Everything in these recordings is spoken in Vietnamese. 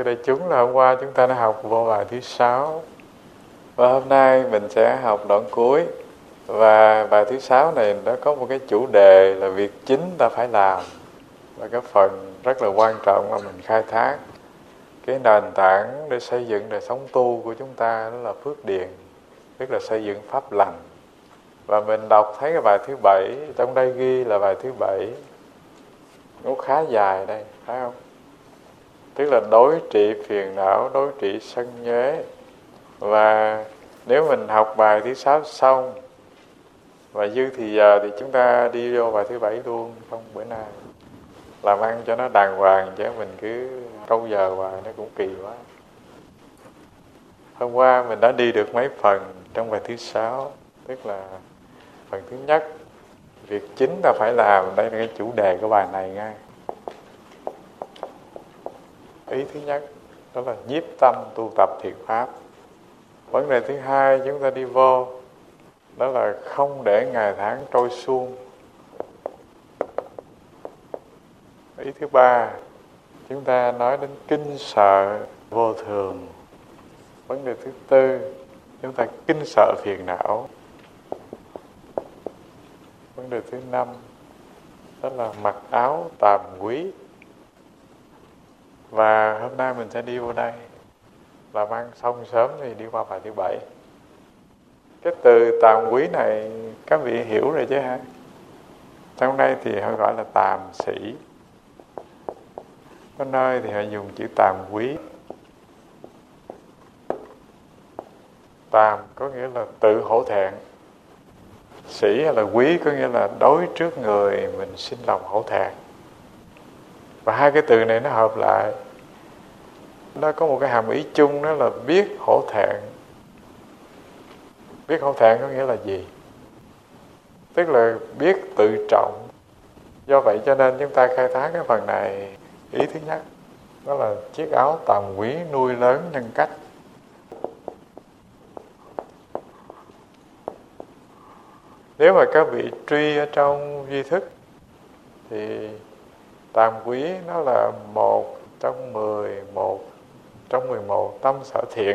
Thưa đại chúng, là hôm qua chúng ta đã học vô bài thứ 6 và hôm nay mình sẽ học đoạn cuối. Và bài thứ 6 này nó có một cái chủ đề là việc chính ta phải làm, và cái phần rất là quan trọng là mình khai thác cái nền tảng để xây dựng đời sống tu của chúng ta, đó là phước điền, tức là xây dựng pháp lành. Và mình đọc thấy cái bài thứ 7, trong đây ghi là bài thứ 7, nó khá dài đây, phải không? Tức là đối trị phiền não, đối trị sân nhuế. Và nếu mình học bài thứ 6 xong và dư thì giờ thì chúng ta đi vô bài thứ 7 luôn, không bữa nay làm ăn cho nó đàng hoàng, chứ mình cứ câu giờ hoài nó cũng kỳ quá. Hôm qua mình đã đi được mấy phần trong bài thứ 6, tức là phần thứ nhất, việc chính ta phải làm. Đây là cái chủ đề của bài này nha. Ý thứ nhất đó là nhiếp tâm tu tập thiện pháp. Vấn đề thứ hai chúng ta đi vô đó là không để ngày tháng trôi suông. Ý thứ ba chúng ta nói đến kinh sợ vô thường. Vấn đề thứ tư chúng ta kinh sợ phiền não. Vấn đề thứ năm đó là mặc áo tàm quý. Và hôm nay mình sẽ đi vô đây, làm ăn xong sớm thì đi qua bài thứ 7. Cái từ tàm quý này các vị hiểu rồi chứ hả? Trong đây thì họ gọi là tàm sĩ, có nơi thì họ dùng chữ tàm quý. Tàm có nghĩa là tự hổ thẹn, sĩ hay là quý có nghĩa là đối trước người mình sinh lòng hổ thẹn. Và hai cái từ này nó hợp lại, nó có một cái hàm ý chung, đó là biết hổ thẹn. Biết hổ thẹn có nghĩa là gì? Tức là biết tự trọng. Do vậy cho nên chúng ta khai thác cái phần này. Ý thứ nhất đó là chiếc áo tàm quý nuôi lớn nhân cách. Nếu mà các vị truy ở trong duy thức thì tàm quý nó là một trong 11 tâm sở thiện.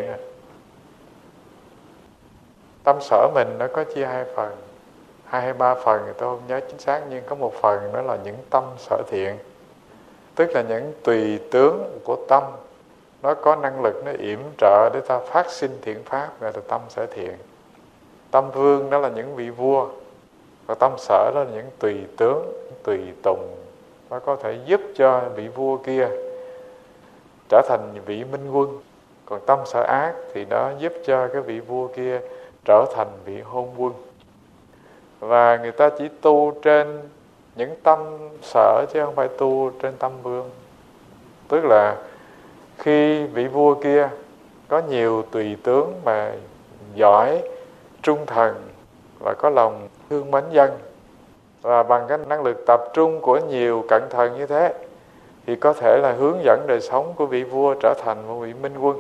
Tâm sở mình nó có chia hai phần, 2 hay 3 phần thì tôi không nhớ chính xác, nhưng có một phần đó là những tâm sở thiện, tức là những tùy tướng của tâm, nó có năng lực, nó yểm trợ để ta phát sinh thiện pháp, gọi là tâm sở thiện. Tâm vương đó là những vị vua, và tâm sở đó là những tùy tướng, tùy tùng, nó có thể giúp cho vị vua kia trở thành vị minh quân. Còn tâm sở ác thì nó giúp cho cái vị vua kia trở thành vị hôn quân. Và người ta chỉ tu trên những tâm sở chứ không phải tu trên tâm vương. Tức là khi vị vua kia có nhiều tùy tướng mà giỏi, trung thần và có lòng thương mến dân, và bằng cái năng lực tập trung của nhiều cận thần như thế thì có thể là hướng dẫn đời sống của vị vua trở thành một vị minh quân.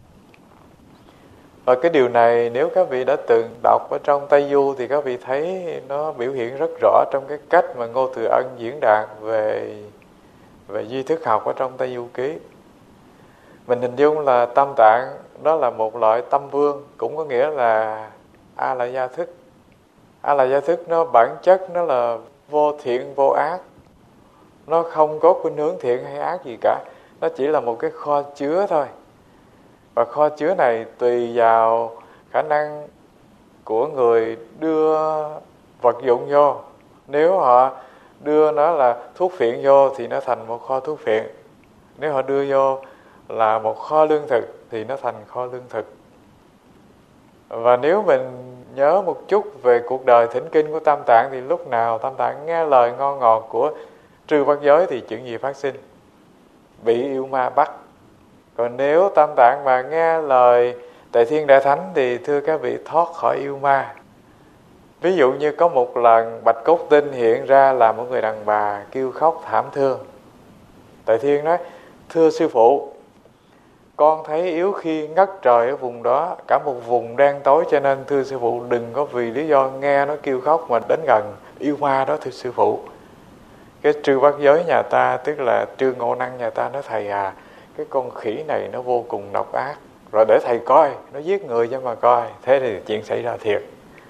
Và cái điều này nếu các vị đã từng đọc ở trong Tây Du thì các vị thấy nó biểu hiện rất rõ trong cái cách mà Ngô Thừa Ân diễn đạt về duy thức học ở trong Tây Du Ký. Mình hình dung là Tam Tạng đó là một loại tâm vương, cũng có nghĩa là A La Gia thức. A La Gia thức nó bản chất nó là vô thiện vô ác, nó không có khuynh hướng thiện hay ác gì cả, nó chỉ là một cái kho chứa thôi. Và kho chứa này tùy vào khả năng của người đưa vật dụng vô. Nếu họ đưa nó là thuốc phiện vô thì nó thành một kho thuốc phiện. Nếu họ đưa vô là một kho lương thực thì nó thành kho lương thực. Và nếu mình nhớ một chút về cuộc đời thỉnh kinh của Tam Tạng thì lúc nào Tam Tạng nghe lời ngon ngọt của Trư Bát Giới thì chuyện gì phát sinh? Bị yêu ma bắt. Còn nếu Tam Tạng mà nghe lời Tề Thiên Đại Thánh thì thưa các vị thoát khỏi yêu ma. Ví dụ như có một lần Bạch Cốt Tinh hiện ra là một người đàn bà kêu khóc thảm thương. Tề Thiên nói: thưa sư phụ, con thấy yếu khi ngất trời ở vùng đó, cả một vùng đen tối, cho nên thưa sư phụ đừng có vì lý do nghe nó kêu khóc mà đến gần yêu ma đó thưa sư phụ. Cái Trư Bát Giới nhà ta, tức là Trư Ngộ Năng nhà ta nói: thầy à, cái con khỉ này nó vô cùng độc ác, rồi để thầy coi, nó giết người cho mà coi. Thế thì chuyện xảy ra thiệt.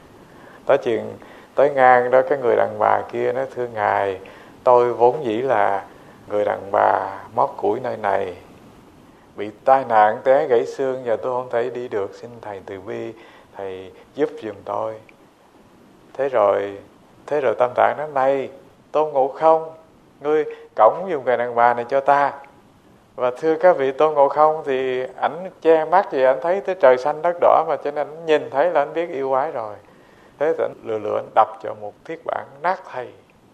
Tới ngang đó, cái người đàn bà kia nói: thưa ngài, tôi vốn dĩ là người đàn bà móc củi nơi này, bị tai nạn té gãy xương, giờ tôi không thể đi được, xin thầy từ bi, thầy giúp giùm tôi. Thế rồi Tam Tạng nói: này Tôn Ngộ Không, ngươi cõng dùng người đàn bà này cho ta. Và thưa các vị, Tôn Ngộ Không thì ảnh che mắt vì ảnh thấy tới trời xanh đất đỏ mà, cho nên ảnh nhìn thấy là ảnh biết yêu quái rồi. Thế thì ảnh lừa ảnh đập cho một thiết bản nát thây.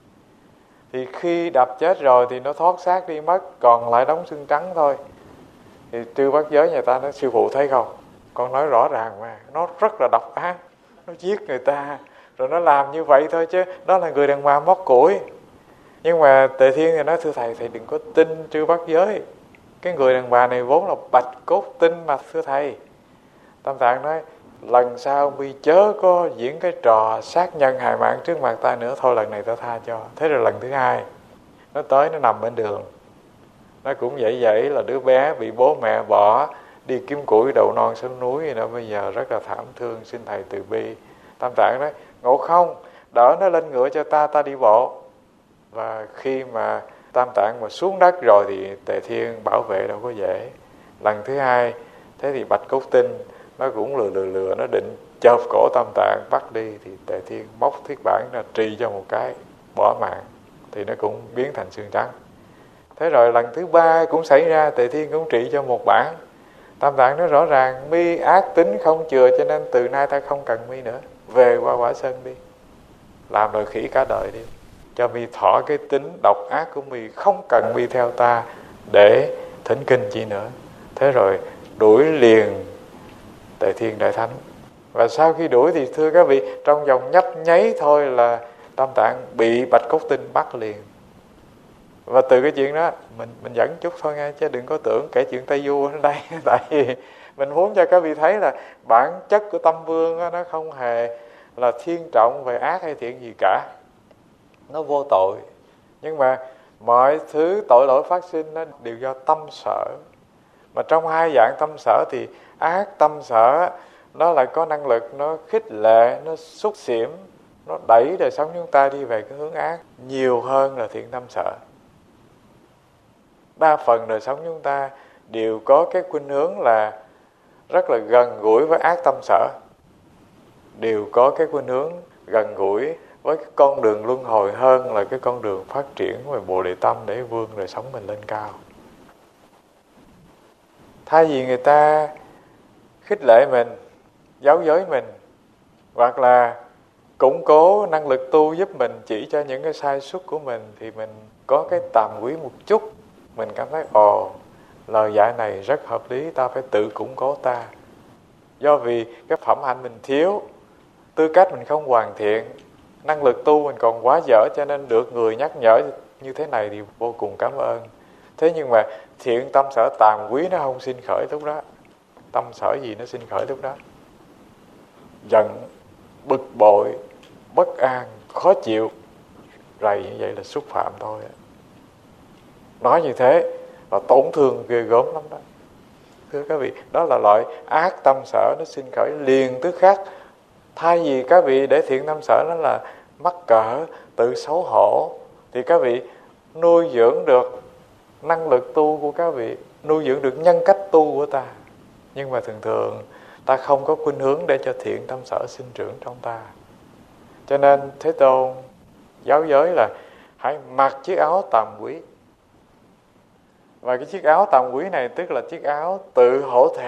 Thì khi đập chết rồi thì nó thoát xác đi mất, còn lại đống xương trắng thôi. Thì Trư Bát Giới nhà ta nói: sư phụ thấy không, con nói rõ ràng mà, nó rất là độc ác, nó giết người ta, rồi nó làm như vậy thôi chứ, đó là người đàn bà móc củi. Nhưng mà Tề Thiên thì nói: thưa thầy đừng có tin Trư Bát Giới, cái người đàn bà này vốn là bạch cốt tinh mà thưa thầy. Tam Tạng nói: lần sau mi chớ có diễn cái trò sát nhân hại mạng trước mặt ta nữa, thôi lần này ta tha cho. Thế rồi lần thứ hai nó tới, nó nằm bên đường, nó cũng vậy là đứa bé bị bố mẹ bỏ đi kiếm củi đậu non xuống núi vậy đó, bây giờ rất là thảm thương, xin thầy từ bi. Tam Tạng nói: Ngộ Không, đỡ nó lên ngựa cho ta đi bộ. Và khi mà Tam Tạng mà xuống đất rồi thì Tề Thiên bảo vệ đâu có dễ. Lần thứ hai, thế thì bạch cốt tinh nó cũng lừa, nó định chộp cổ Tam Tạng bắt đi, thì Tề Thiên móc thiết bản ra trì cho một cái, bỏ mạng, thì nó cũng biến thành xương trắng. Thế rồi lần thứ ba cũng xảy ra, Tề Thiên cũng trị cho một bản. Tam Tạng nói rõ ràng: mi ác tính không chừa, cho nên từ nay ta không cần mi nữa, về qua Quả Sơn đi, làm lời khỉ cả đời đi, cho mi thọ cái tính độc ác của mi, không cần mi theo ta để thỉnh kinh chi nữa. Thế rồi đuổi liền Tề Thiên Đại Thánh. Và sau khi đuổi thì thưa các vị, trong vòng nhấp nháy thôi là Tam Tạng bị bạch cốt tinh bắt liền. Và từ cái chuyện đó mình dẫn chút thôi nghe, chứ đừng có tưởng kể chuyện Tây Du ở đây. Tại vì mình muốn cho các vị thấy là bản chất của tâm vương đó, nó không hề là thiên trọng về ác hay thiện gì cả, nó vô tội. Nhưng mà mọi thứ tội lỗi phát sinh nó đều do tâm sở. Mà trong hai dạng tâm sở thì ác tâm sở nó lại có năng lực, nó khích lệ, nó xúc xỉm, nó đẩy đời sống chúng ta đi về cái hướng ác nhiều hơn là thiện tâm sở. Đa phần đời sống chúng ta đều có cái khuynh hướng là rất là gần gũi với ác tâm sở, đều có cái khuynh hướng gần gũi với cái con đường luân hồi hơn là cái con đường phát triển về Bồ Đề Tâm để vươn đời sống mình lên cao. Thay vì người ta khích lệ mình, giáo giới mình, hoặc là củng cố năng lực tu giúp mình, chỉ cho những cái sai suất của mình, thì mình có cái tàm quý một chút, mình cảm thấy lời dạy này rất hợp lý, ta phải tự củng cố ta. Do vì cái phẩm hạnh mình thiếu, tư cách mình không hoàn thiện, năng lực tu mình còn quá dở, cho nên được người nhắc nhở như thế này thì vô cùng cảm ơn. Thế nhưng mà thiện tâm sở tàm quý nó không sinh khởi lúc đó. Tâm sở gì nó sinh khởi lúc đó? Giận, bực bội, bất an, khó chịu, rầy như vậy là xúc phạm thôi. Nói như thế là tổn thương ghê gớm lắm đó. Thưa các vị, đó là loại ác tâm sở nó sinh khởi liền tức khắc. Thay vì các vị để thiện tâm sở nó là mắc cỡ, tự xấu hổ, thì các vị nuôi dưỡng được năng lực tu của các vị, nuôi dưỡng được nhân cách tu của ta. Nhưng mà thường thường ta không có khuynh hướng để cho thiện tâm sở sinh trưởng trong ta. Cho nên Thế Tôn giáo giới là hãy mặc chiếc áo tàm quý. Và cái chiếc áo tàm quý này tức là chiếc áo tự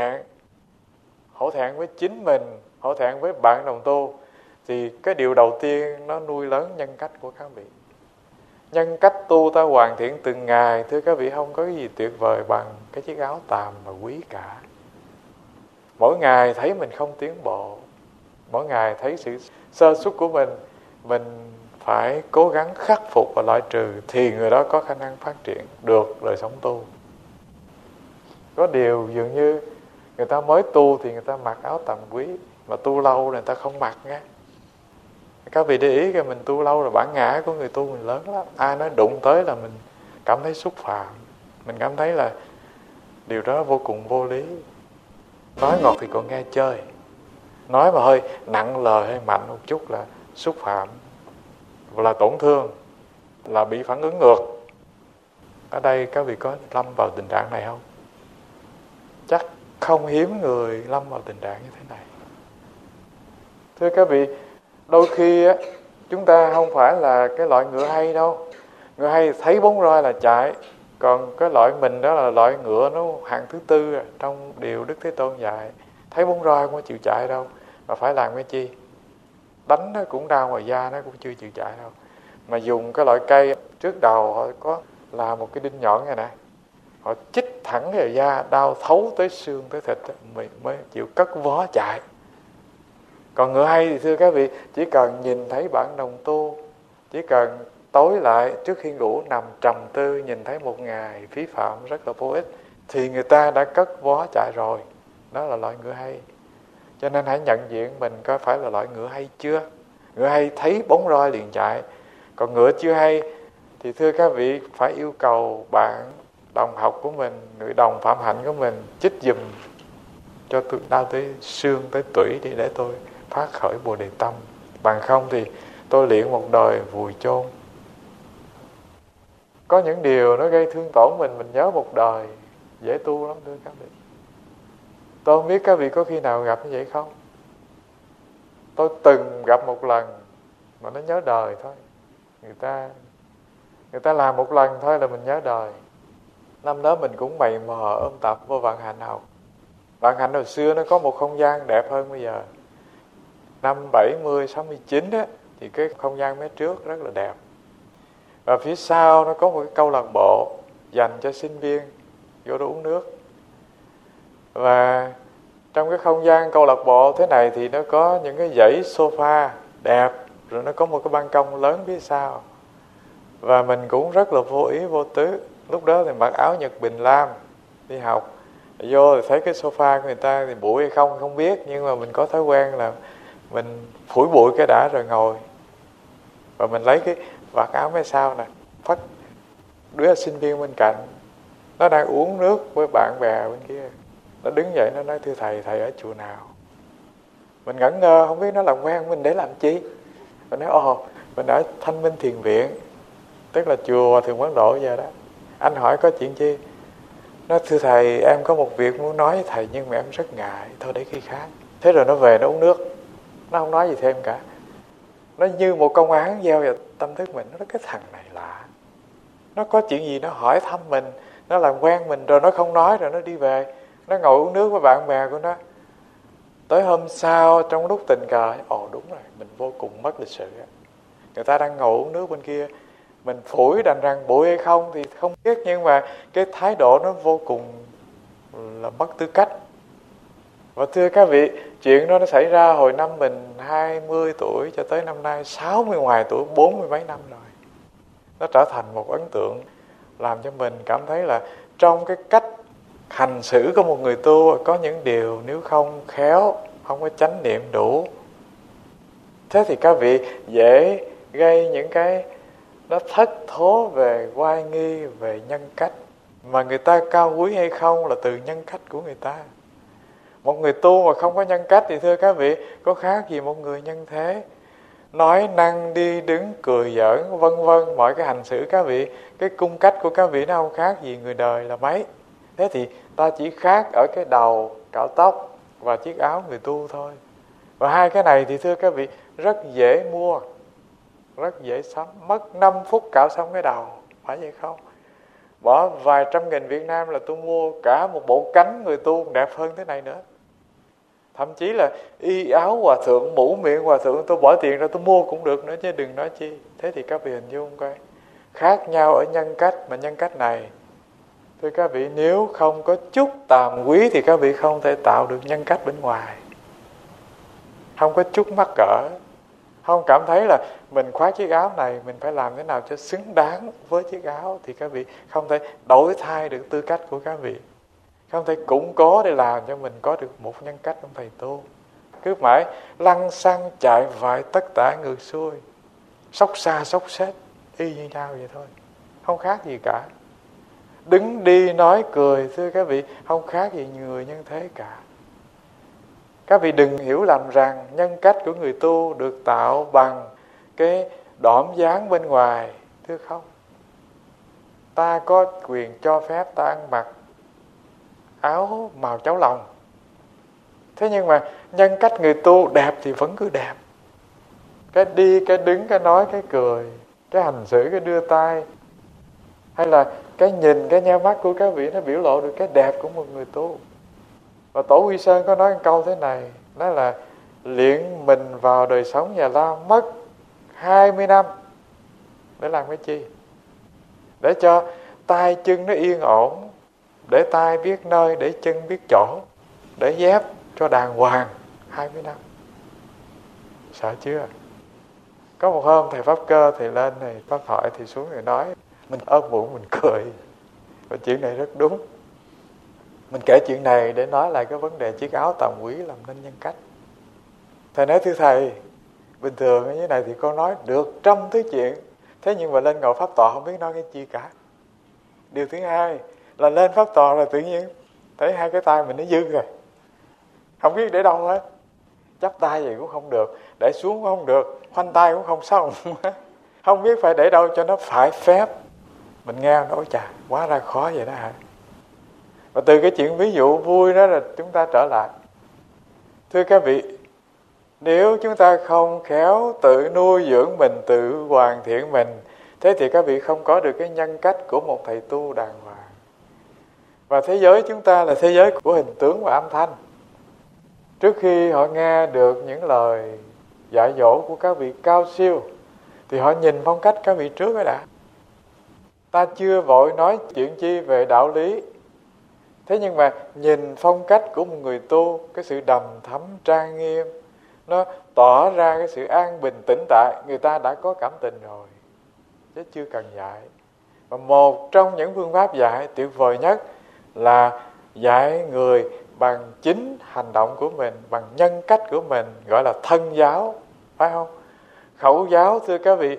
hổ thẹn với chính mình, hổ thẹn với bạn đồng tu. Thì cái điều đầu tiên nó nuôi lớn nhân cách của các vị. Nhân cách tu ta hoàn thiện từng ngày, thưa các vị, không có cái gì tuyệt vời bằng cái chiếc áo tàm mà quý cả. Mỗi ngày thấy mình không tiến bộ, mỗi ngày thấy sự sơ suất của mình phải cố gắng khắc phục và loại trừ, thì người đó có khả năng phát triển được đời sống tu. Có điều dường như người ta mới tu thì người ta mặc áo tàm quý, mà tu lâu người ta không mặc nghe. Các vị để ý cái mình tu lâu rồi bản ngã của người tu mình lớn lắm. Ai nói đụng tới là mình cảm thấy xúc phạm, mình cảm thấy là Điều đó vô cùng vô lý. Nói ngọt thì còn nghe chơi, nói mà hơi nặng lời hay mạnh một chút là xúc phạm, là tổn thương, là bị phản ứng ngược. Ở đây các vị có lâm vào tình trạng này không? Chắc không hiếm người lâm vào tình trạng như thế này. Thưa các vị, đôi khi á, chúng ta không phải là cái loại ngựa hay đâu. Ngựa hay thấy bóng roi là chạy. Còn cái loại mình đó là loại ngựa nó hạng thứ tư trong điều Đức Thế Tôn dạy. Thấy bóng roi không có chịu chạy đâu, mà phải làm cái chi? Đánh nó cũng đau ngoài da, nó cũng chưa chịu chạy đâu. Mà dùng cái loại cây trước đầu họ có làm một cái đinh nhọn này nè, họ chích thẳng vào da, đau thấu tới xương tới thịt mới chịu cất vó chạy. Còn ngựa hay thì thưa các vị, chỉ cần nhìn thấy bản đồng tu, chỉ cần tối lại trước khi ngủ nằm trầm tư nhìn thấy một ngày phí phạm rất là vô ích thì người ta đã cất vó chạy rồi. Đó là loại ngựa hay. Cho nên hãy nhận diện mình có phải là loại ngựa hay chưa. Ngựa hay thấy bóng roi liền chạy. Còn ngựa chưa hay thì thưa các vị phải yêu cầu bạn đồng học của mình, người đồng phạm hạnh của mình chích giùm cho tôi đau tới xương tới tủy đi để tôi phát khởi Bồ Đề tâm. Bằng không thì tôi luyện một đời vùi chôn. Có những điều nó gây thương tổn mình nhớ một đời, dễ tu lắm thưa các vị. Tôi không biết các vị có khi nào gặp như vậy không? Tôi từng gặp một lần mà nó nhớ đời thôi. Người ta làm một lần thôi là mình nhớ đời. Năm đó mình cũng mày mò ôm tập vô Vạn Hạnh học. Vạn Hạnh hồi xưa nó có một không gian đẹp hơn bây giờ. Năm 70, 69 á, thì cái không gian mấy trước rất là đẹp. Và phía sau nó có một cái câu lạc bộ dành cho sinh viên vô đó uống nước. Và trong cái không gian câu lạc bộ thế này thì nó có những cái dãy sofa đẹp, rồi nó có một cái ban công lớn phía sau. Và mình cũng rất là vô ý vô tứ. Lúc đó thì mặc áo Nhật Bình Lam đi học. Vô thì thấy cái sofa của người ta thì bụi hay không biết, nhưng mà mình có thói quen là mình phủi bụi cái đã rồi ngồi. Và mình lấy cái vạt áo phía sau nè, phất đứa sinh viên bên cạnh, nó đang uống nước với bạn bè bên kia. Nó đứng dậy nó nói: thưa thầy, thầy ở chùa nào? Mình ngẩn ngơ không biết nó làm quen mình để làm chi. Mình nói: mình ở Thanh Minh Thiền Viện, tức là chùa Hòa Thượng Quán Độ giờ đó. Anh hỏi có chuyện chi? Nó: thưa thầy, em có một việc muốn nói với thầy nhưng mà em rất ngại, thôi để khi khác. Thế rồi nó về nó uống nước, nó không nói gì thêm cả. Nó như một công án gieo vào tâm thức mình. Nó nói: cái thằng này lạ, nó có chuyện gì nó hỏi thăm mình, nó làm quen mình rồi nó không nói, rồi nó đi về. Nó ngồi uống nước với bạn bè của nó. Tới hôm sau trong lúc tình cờ, đúng rồi, mình vô cùng mất lịch sự. Người ta đang ngồi uống nước bên kia, mình phủi đành rằng bụi hay không thì không biết, nhưng mà cái thái độ nó vô cùng là mất tư cách. Và thưa các vị, chuyện đó nó xảy ra hồi năm mình 20 tuổi cho tới năm nay 60 ngoài tuổi, 40 mấy năm rồi. Nó trở thành một ấn tượng làm cho mình cảm thấy là trong cái cách hành xử của một người tu có những điều nếu không khéo, không có chánh niệm đủ, thế thì các vị dễ gây những cái nó thất thố về oai nghi, về nhân cách. Mà người ta cao quý hay không là từ nhân cách của người ta. Một người tu mà không có nhân cách thì thưa các vị, có khác gì một người nhân thế. Nói năng đi đứng cười giỡn vân vân, mọi cái hành xử các vị, cái cung cách của các vị nó không khác gì người đời là mấy. Thế thì ta chỉ khác ở cái đầu, cạo tóc và chiếc áo người tu thôi. Và hai cái này thì thưa các vị rất dễ mua, rất dễ sắm. Mất 5 phút cạo xong cái đầu, phải vậy không? Bỏ vài trăm nghìn Việt Nam là tôi mua cả một bộ cánh người tu đẹp hơn thế này nữa. Thậm chí là y áo hòa thượng, mũ miệng hòa thượng, tôi bỏ tiền ra tôi mua cũng được nữa chứ đừng nói chi. Thế thì các vị hình dung coi, khác nhau ở nhân cách, mà nhân cách này thưa các vị, nếu không có chút tàm quý thì các vị không thể tạo được nhân cách bên ngoài. Không có chút mắc cỡ, không cảm thấy là mình khoác chiếc áo này, mình phải làm thế nào cho xứng đáng với chiếc áo, thì các vị không thể đổi thay được tư cách của các vị, không thể củng cố để làm cho mình có được một nhân cách trong thầy tu. Cứ mãi lăng xăng chạy vại tất tả ngược xuôi, xốc xa xốc xếch y như nhau vậy thôi, không khác gì cả. đứng đi nói cười, thưa các vị, không khác gì người nhân thế cả. Các vị đừng hiểu lầm rằng nhân cách của người tu được tạo bằng cái đỏm dáng bên ngoài. Thưa không. Ta có quyền cho phép ta ăn mặc áo màu cháo lòng. Thế nhưng mà nhân cách người tu đẹp thì vẫn cứ đẹp. Cái đi, cái đứng, cái nói, cái cười, cái hành xử, cái đưa tay, hay là cái nhìn, cái nheo mắt của các vị, nó biểu lộ được cái đẹp của một người tu. Và Tổ Huy Sơn có nói một câu thế này, đó là luyện mình vào đời sống nhà lao mất 20 năm để làm cái chi? Để cho tay chân nó yên ổn, để tay biết nơi, để chân biết chỗ, để dép cho đàng hoàng. 20 năm. Sợ chưa? Có một hôm thầy Pháp Cơ thầy lên này Pháp thoại, thì xuống rồi nói, mình ôm bụng mình cười. Và chuyện này rất đúng. Mình kể chuyện này để nói lại cái vấn đề chiếc áo tàm quý làm nên nhân cách. Thầy nói, thưa thầy, bình thường như thế này thì con nói được trăm thứ chuyện, thế nhưng mà lên ngồi pháp tọa không biết nói cái chi cả. Điều thứ hai là lên pháp tọa là tự nhiên thấy hai cái tay mình nó dư rồi, không biết để đâu hết. Chắp tay gì cũng không được, để xuống cũng không được, khoanh tay cũng không xong. Không biết phải để đâu cho nó phải phép. Mình nghe nói chà, quá ra khó vậy đó hả? Và từ cái chuyện ví dụ vui đó là chúng ta trở lại. Thưa các vị, nếu chúng ta không khéo tự nuôi dưỡng mình, tự hoàn thiện mình, thế thì các vị không có được cái nhân cách của một thầy tu đàng hoàng. Và thế giới chúng ta là thế giới của hình tướng và âm thanh. Trước khi họ nghe được những lời dạy dỗ của các vị cao siêu, thì họ nhìn phong cách các vị trước ấy đã. Ta chưa vội nói chuyện chi về đạo lý, thế nhưng mà nhìn phong cách của một người tu, cái sự đầm thắm trang nghiêm, nó tỏ ra cái sự an bình tĩnh tại, người ta đã có cảm tình rồi, chứ chưa cần dạy. Và một trong những phương pháp dạy tuyệt vời nhất là dạy người bằng chính hành động của mình, bằng nhân cách của mình, gọi là thân giáo, phải không? Khẩu giáo, thưa các vị,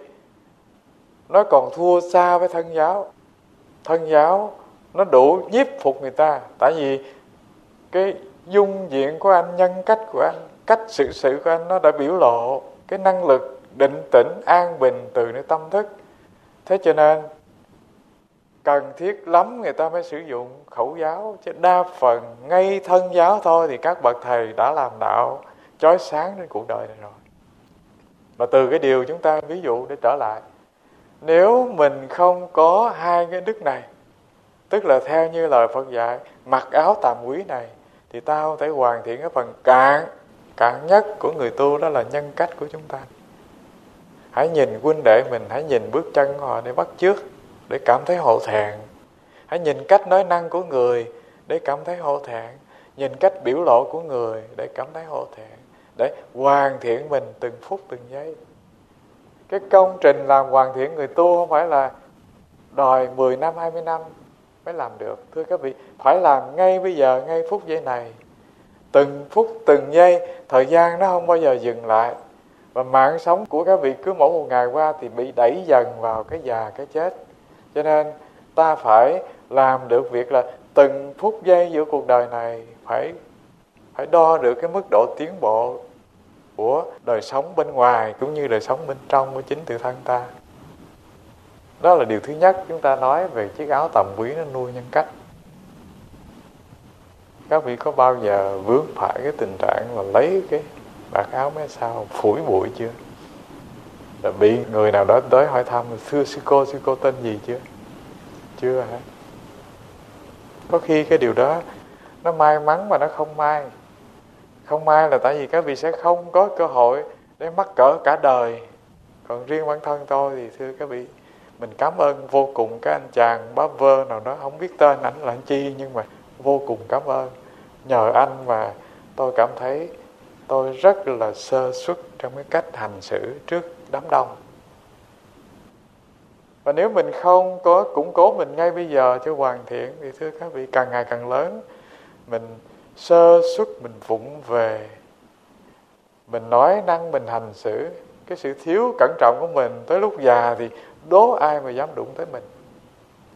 nó còn thua xa với thân giáo. Thân giáo nó đủ nhiếp phục người ta, tại vì cái dung diện của anh, nhân cách của anh, cách xử sự của anh nó đã biểu lộ cái năng lực định tĩnh, an bình từ nơi tâm thức. Thế cho nên cần thiết lắm người ta mới sử dụng khẩu giáo, chứ đa phần ngay thân giáo thôi thì các bậc thầy đã làm đạo chói sáng trên cuộc đời này rồi. Và từ cái điều chúng ta ví dụ để trở lại, nếu mình không có hai cái đức này, tức là theo như lời Phật dạy, mặc áo tàm quý này, thì ta không thể hoàn thiện cái phần cạn nhất của người tu, đó là nhân cách của chúng ta. Hãy nhìn huynh đệ mình, hãy nhìn bước chân họ để bắt chước, để cảm thấy hổ thẹn. Hãy nhìn cách nói năng của người để cảm thấy hổ thẹn. Nhìn cách biểu lộ của người để cảm thấy hổ thẹn, để hoàn thiện mình từng phút từng giây. Cái công trình làm hoàn thiện người tu không phải là đòi 10 năm, 20 năm mới làm được. Thưa các vị, phải làm ngay bây giờ, ngay phút giây này. Từng phút, từng giây, thời gian nó không bao giờ dừng lại. Và mạng sống của các vị cứ mỗi một ngày qua thì bị đẩy dần vào cái già, cái chết. Cho nên ta phải làm được việc là từng phút giây giữa cuộc đời này phải đo được cái mức độ tiến bộ của đời sống bên ngoài cũng như đời sống bên trong của chính tự thân ta. Đó là điều thứ nhất chúng ta nói về chiếc áo tầm quý nó nuôi nhân cách. Các vị có bao giờ vướng phải cái tình trạng là lấy cái vạt áo mấy sao phủi bụi chưa? Là bị người nào đó tới hỏi thăm, thưa sư cô tên gì chưa? Chưa hả? Có khi cái điều đó nó may mắn mà nó không may. Không may là tại vì các vị sẽ không có cơ hội để mắc cỡ cả đời. Còn riêng bản thân tôi thì thưa các vị, mình cảm ơn vô cùng cái anh chàng bá vơ nào đó, không biết tên ảnh là anh chi, nhưng mà vô cùng cảm ơn. Nhờ anh mà tôi cảm thấy tôi rất là sơ suất trong cái cách hành xử trước đám đông. Và nếu mình không có củng cố mình ngay bây giờ cho hoàn thiện thì thưa các vị, càng ngày càng lớn mình sơ suất, mình vụng về, mình nói năng, mình hành xử, cái sự thiếu cẩn trọng của mình tới lúc già thì đố ai mà dám đụng tới mình.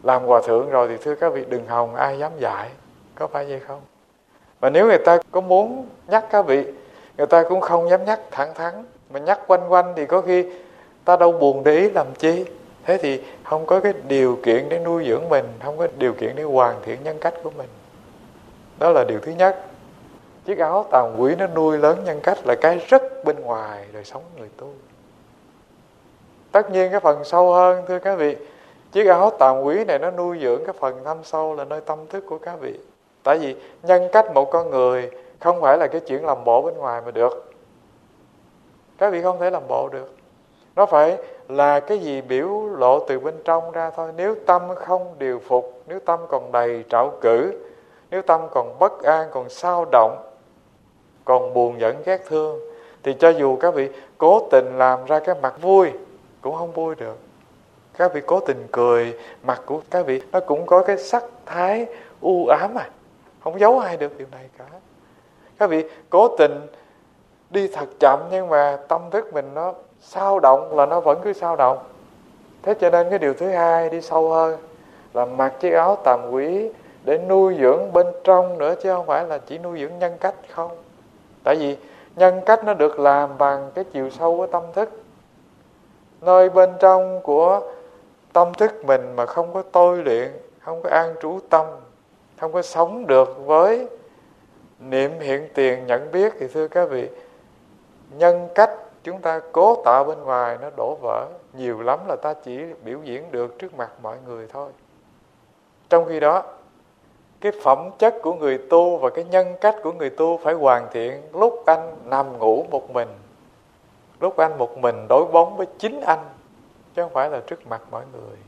làm hòa thượng rồi thì thưa các vị đừng hòng ai dám dạy, có phải vậy không? Và nếu người ta có muốn nhắc các vị, người ta cũng không dám nhắc thẳng thắn, mà nhắc quanh quanh thì có khi ta đâu buồn để ý làm chi. Thế thì không có cái điều kiện để nuôi dưỡng mình, không có điều kiện để hoàn thiện nhân cách của mình. Đó là điều thứ nhất. Chiếc áo tàm quý nó nuôi lớn nhân cách là cái rất bên ngoài đời sống người tu. Tất nhiên cái phần sâu hơn thưa các vị, chiếc áo tàm quý này nó nuôi dưỡng cái phần thâm sâu là nơi tâm thức của các vị. Tại vì nhân cách một con người không phải là cái chuyện làm bộ bên ngoài mà được. Các vị không thể làm bộ được. Nó phải là cái gì biểu lộ từ bên trong ra thôi. Nếu tâm không điều phục, nếu tâm còn đầy trạo cử, nếu tâm còn bất an, còn xao động, còn buồn giận ghét thương, thì cho dù các vị cố tình làm ra cái mặt vui cũng không vui được. Các vị cố tình cười, mặt của các vị nó cũng có cái sắc thái u ám không giấu ai được điều này cả. Các vị cố tình đi thật chậm nhưng mà tâm thức mình nó xao động là nó vẫn cứ xao động. Thế cho nên cái điều thứ hai đi sâu hơn là mặc chiếc áo tàm quý để nuôi dưỡng bên trong nữa, chứ không phải là chỉ nuôi dưỡng nhân cách không. Tại vì nhân cách nó được làm bằng cái chiều sâu của tâm thức. Nơi bên trong của tâm thức mình mà không có tôi luyện, không có an trú tâm, không có sống được với niệm hiện tiền nhận biết thì thưa các vị, nhân cách chúng ta cố tạo bên ngoài nó đổ vỡ. Nhiều lắm là ta chỉ biểu diễn được trước mặt mọi người thôi. Trong khi đó cái phẩm chất của người tu và cái nhân cách của người tu phải hoàn thiện lúc anh nằm ngủ một mình, lúc anh một mình đối bóng với chính anh, chứ không phải là trước mặt mọi người.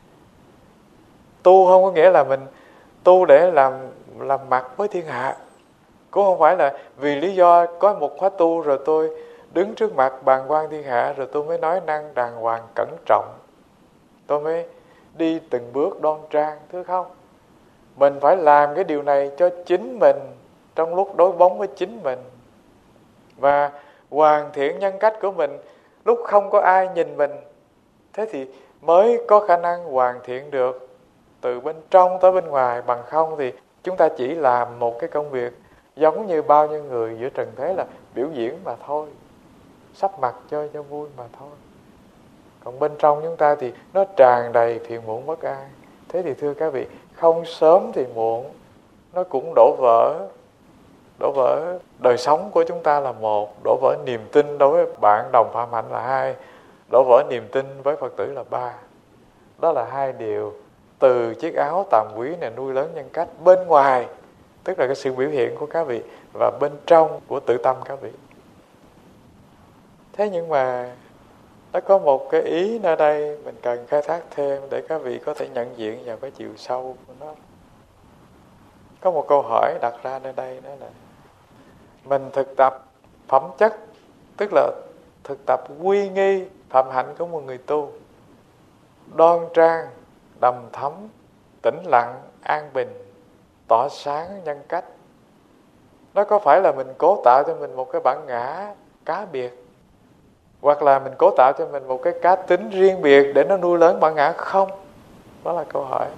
Tu không có nghĩa là mình tu để làm mặt với thiên hạ. Cũng không phải là vì lý do có một khóa tu rồi tôi đứng trước mặt bàng quan thiên hạ rồi tôi mới nói năng đàng hoàng cẩn trọng, tôi mới đi từng bước đoan trang. Thứ không, mình phải làm cái điều này cho chính mình trong lúc đối bóng với chính mình, và hoàn thiện nhân cách của mình lúc không có ai nhìn mình. Thế thì mới có khả năng hoàn thiện được từ bên trong tới bên ngoài. Bằng không thì chúng ta chỉ làm một cái công việc giống như bao nhiêu người giữa trần thế là biểu diễn mà thôi, sắp mặt chơi cho vui mà thôi. Còn bên trong chúng ta thì nó tràn đầy phiền muộn bất an. Thế thì thưa các vị, không sớm thì muộn nó cũng đổ vỡ. Đổ vỡ đời sống của chúng ta là một, đổ vỡ niềm tin đối với bạn đồng phạm hạnh là hai, đổ vỡ niềm tin với Phật tử là ba. Đó là hai điều từ chiếc áo tàm quý này nuôi lớn nhân cách. Bên ngoài tức là cái sự biểu hiện của các vị, và bên trong của tự tâm các vị. Thế nhưng mà nó có một cái ý nơi đây mình cần khai thác thêm để các vị có thể nhận diện vào cái chiều sâu của nó. Có một câu hỏi đặt ra nơi đây, đó là mình thực tập phẩm chất, tức là thực tập quy nghi phạm hạnh của một người tu, đoan trang, đằm thắm, tĩnh lặng, an bình, tỏ sáng nhân cách. Nó có phải là mình cố tạo cho mình một cái bản ngã cá biệt, hoặc là mình cố tạo cho mình một cái cá tính riêng biệt để nó nuôi lớn bản ngã không? Đó là câu hỏi.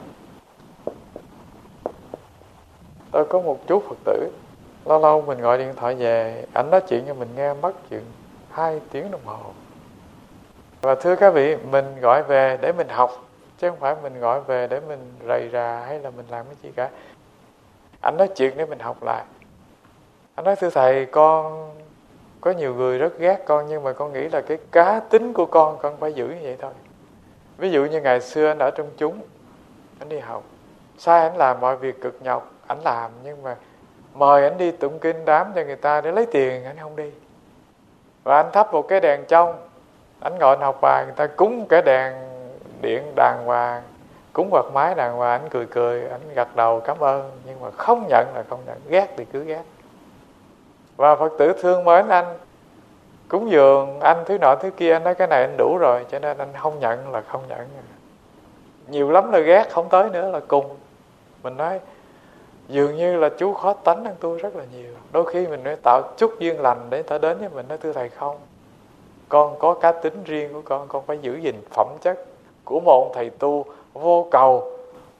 Tôi có một chú Phật tử, lâu lâu mình gọi điện thoại về, ảnh nói chuyện cho mình nghe mất chừng 2 tiếng đồng hồ. Và thưa các vị, mình gọi về để mình học, chứ không phải mình gọi về để mình rầy rà hay là mình làm cái gì cả. Ảnh nói chuyện để mình học lại. Ảnh nói: thưa thầy, con có nhiều người rất ghét con, nhưng mà con nghĩ là cái cá tính của con phải giữ như vậy thôi. Ví dụ như ngày xưa anh ở trong chúng, anh đi học, sai anh làm mọi việc cực nhọc, anh làm, nhưng mà mời anh đi tụng kinh đám cho người ta để lấy tiền, anh không đi. Và anh thắp một cái đèn trong, anh ngồi anh học bài, người ta cúng cái đèn điện đàng hoàng, cúng quạt máy đàng hoàng, anh cười cười, anh gật đầu cảm ơn, nhưng mà không nhận là không nhận, ghét thì cứ ghét. Và Phật tử thương mến anh, cúng dường anh thứ nọ thứ kia, anh nói cái này anh đủ rồi, cho nên anh không nhận là không nhận. Nhiều lắm là ghét, không tới nữa là cùng. Mình nói dường như là chú khó tánh hơn tôi rất là nhiều. Đôi khi mình phải tạo chút duyên lành để ta đến với mình. Nói: thưa thầy, không, con có cá tính riêng của con phải giữ gìn phẩm chất của một thầy tu vô cầu,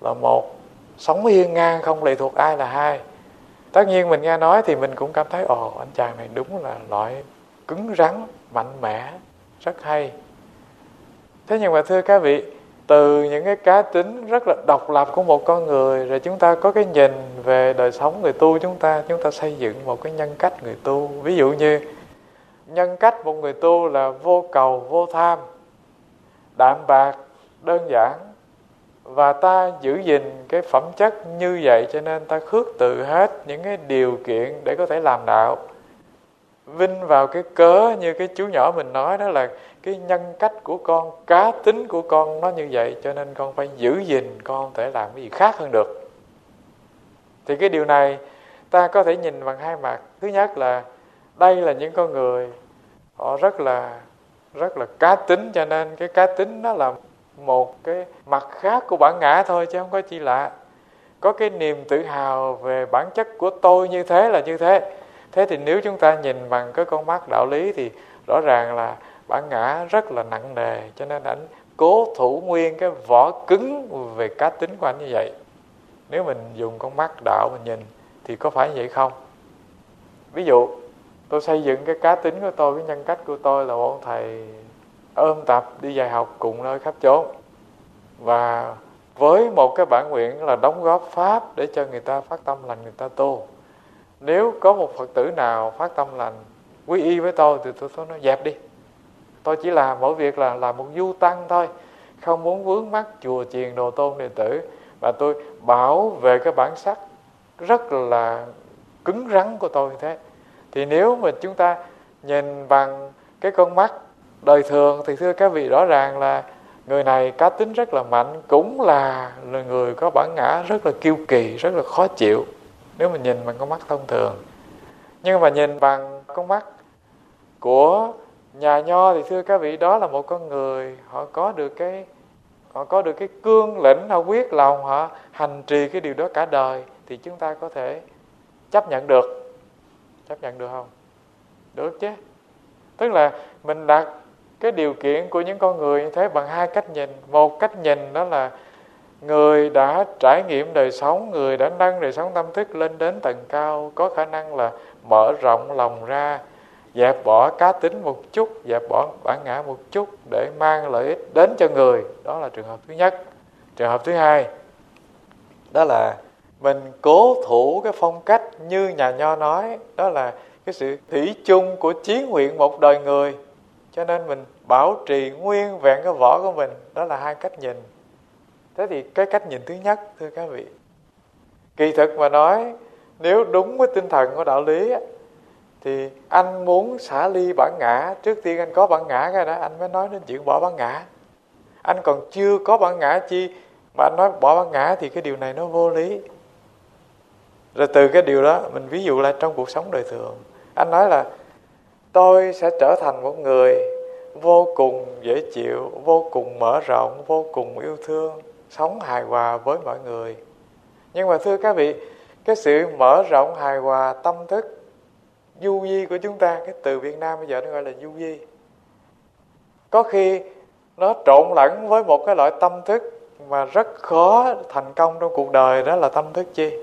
là một, sống hiên ngang không lệ thuộc ai là hai. Tất nhiên mình nghe nói thì mình cũng cảm thấy anh chàng này đúng là loại cứng rắn, mạnh mẽ, rất hay. Thế nhưng mà thưa các vị, từ những cái cá tính rất là độc lập của một con người, rồi chúng ta có cái nhìn về đời sống người tu chúng ta xây dựng một cái nhân cách người tu. Ví dụ như nhân cách một người tu là vô cầu, vô tham, đạm bạc, đơn giản, và ta giữ gìn cái phẩm chất như vậy, cho nên ta khước từ hết những cái điều kiện để có thể làm đạo. Vinh vào cái cớ như cái chú nhỏ mình nói, đó là cái nhân cách của con, cá tính của con nó như vậy, cho nên con phải giữ gìn, con không thể làm cái gì khác hơn được. Thì cái điều này ta có thể nhìn bằng hai mặt. Thứ nhất là đây là những con người họ rất là cá tính, cho nên cái cá tính nó là một cái mặt khác của bản ngã thôi, chứ không có chi lạ. Có cái niềm tự hào về bản chất của tôi như thế là như thế. Thế thì nếu chúng ta nhìn bằng cái con mắt đạo lý thì rõ ràng là bản ngã rất là nặng nề, cho nên anh cố thủ nguyên cái vỏ cứng về cá tính của anh như vậy. Nếu mình dùng con mắt đạo mình nhìn thì có phải như vậy không? Ví dụ tôi xây dựng cái cá tính của tôi, cái nhân cách của tôi là một thầy ôm tập đi dạy học cùng nơi khắp chốn, và với một cái bản nguyện là đóng góp pháp để cho người ta phát tâm lành, người ta tu. Nếu có một Phật tử nào phát tâm lành quy y với tôi thì tôi nói dẹp đi. Tôi chỉ làm mỗi việc là làm một du tăng thôi, không muốn vướng mắc chùa chiền đồ tôn đệ tử, và tôi bảo vệ cái bản sắc rất là cứng rắn của tôi như thế. Thì nếu mà chúng ta nhìn bằng cái con mắt đời thường thì thưa các vị, rõ ràng là người này cá tính rất là mạnh, cũng là người có bản ngã rất là kiêu kỳ, rất là khó chịu nếu mình nhìn bằng con mắt thông thường. Nhưng mà nhìn bằng con mắt của nhà nho thì thưa các vị, đó là một con người họ có được cái cương lĩnh, họ quyết lòng, họ hành trì cái điều đó cả đời, thì chúng ta có thể chấp nhận được. Chấp nhận được không? Được chứ. Tức là mình đặt cái điều kiện của những con người như thế bằng hai cách nhìn. Một cách nhìn đó là người đã trải nghiệm đời sống, người đã nâng đời sống tâm thức lên đến tầng cao, có khả năng là mở rộng lòng ra, dẹp bỏ cá tính một chút, dẹp bỏ bản ngã một chút để mang lợi ích đến cho người. Đó là trường hợp thứ nhất. Trường hợp thứ hai đó là mình cố thủ cái phong cách như nhà nho nói, đó là cái sự thủy chung của chí nguyện một đời người, cho nên mình bảo trì nguyên vẹn cái vỏ của mình. Đó là hai cách nhìn. Thế thì cái cách nhìn thứ nhất, thưa các vị, kỳ thực mà nói, nếu đúng với tinh thần của đạo lý thì anh muốn xả ly bản ngã, trước tiên anh có bản ngã cái đó anh mới nói đến chuyện bỏ bản ngã. Anh còn chưa có bản ngã chi mà anh nói bỏ bản ngã thì cái điều này nó vô lý. Rồi từ cái điều đó mình ví dụ lại trong cuộc sống đời thường. Anh nói là tôi sẽ trở thành một người vô cùng dễ chịu, vô cùng mở rộng, vô cùng yêu thương, sống hài hòa với mọi người. Nhưng mà thưa các vị, cái sự mở rộng hài hòa tâm thức du di của chúng ta, cái từ Việt Nam bây giờ nó gọi là du di, có khi nó trộn lẫn với một cái loại tâm thức mà rất khó thành công trong cuộc đời. Đó là tâm thức chi?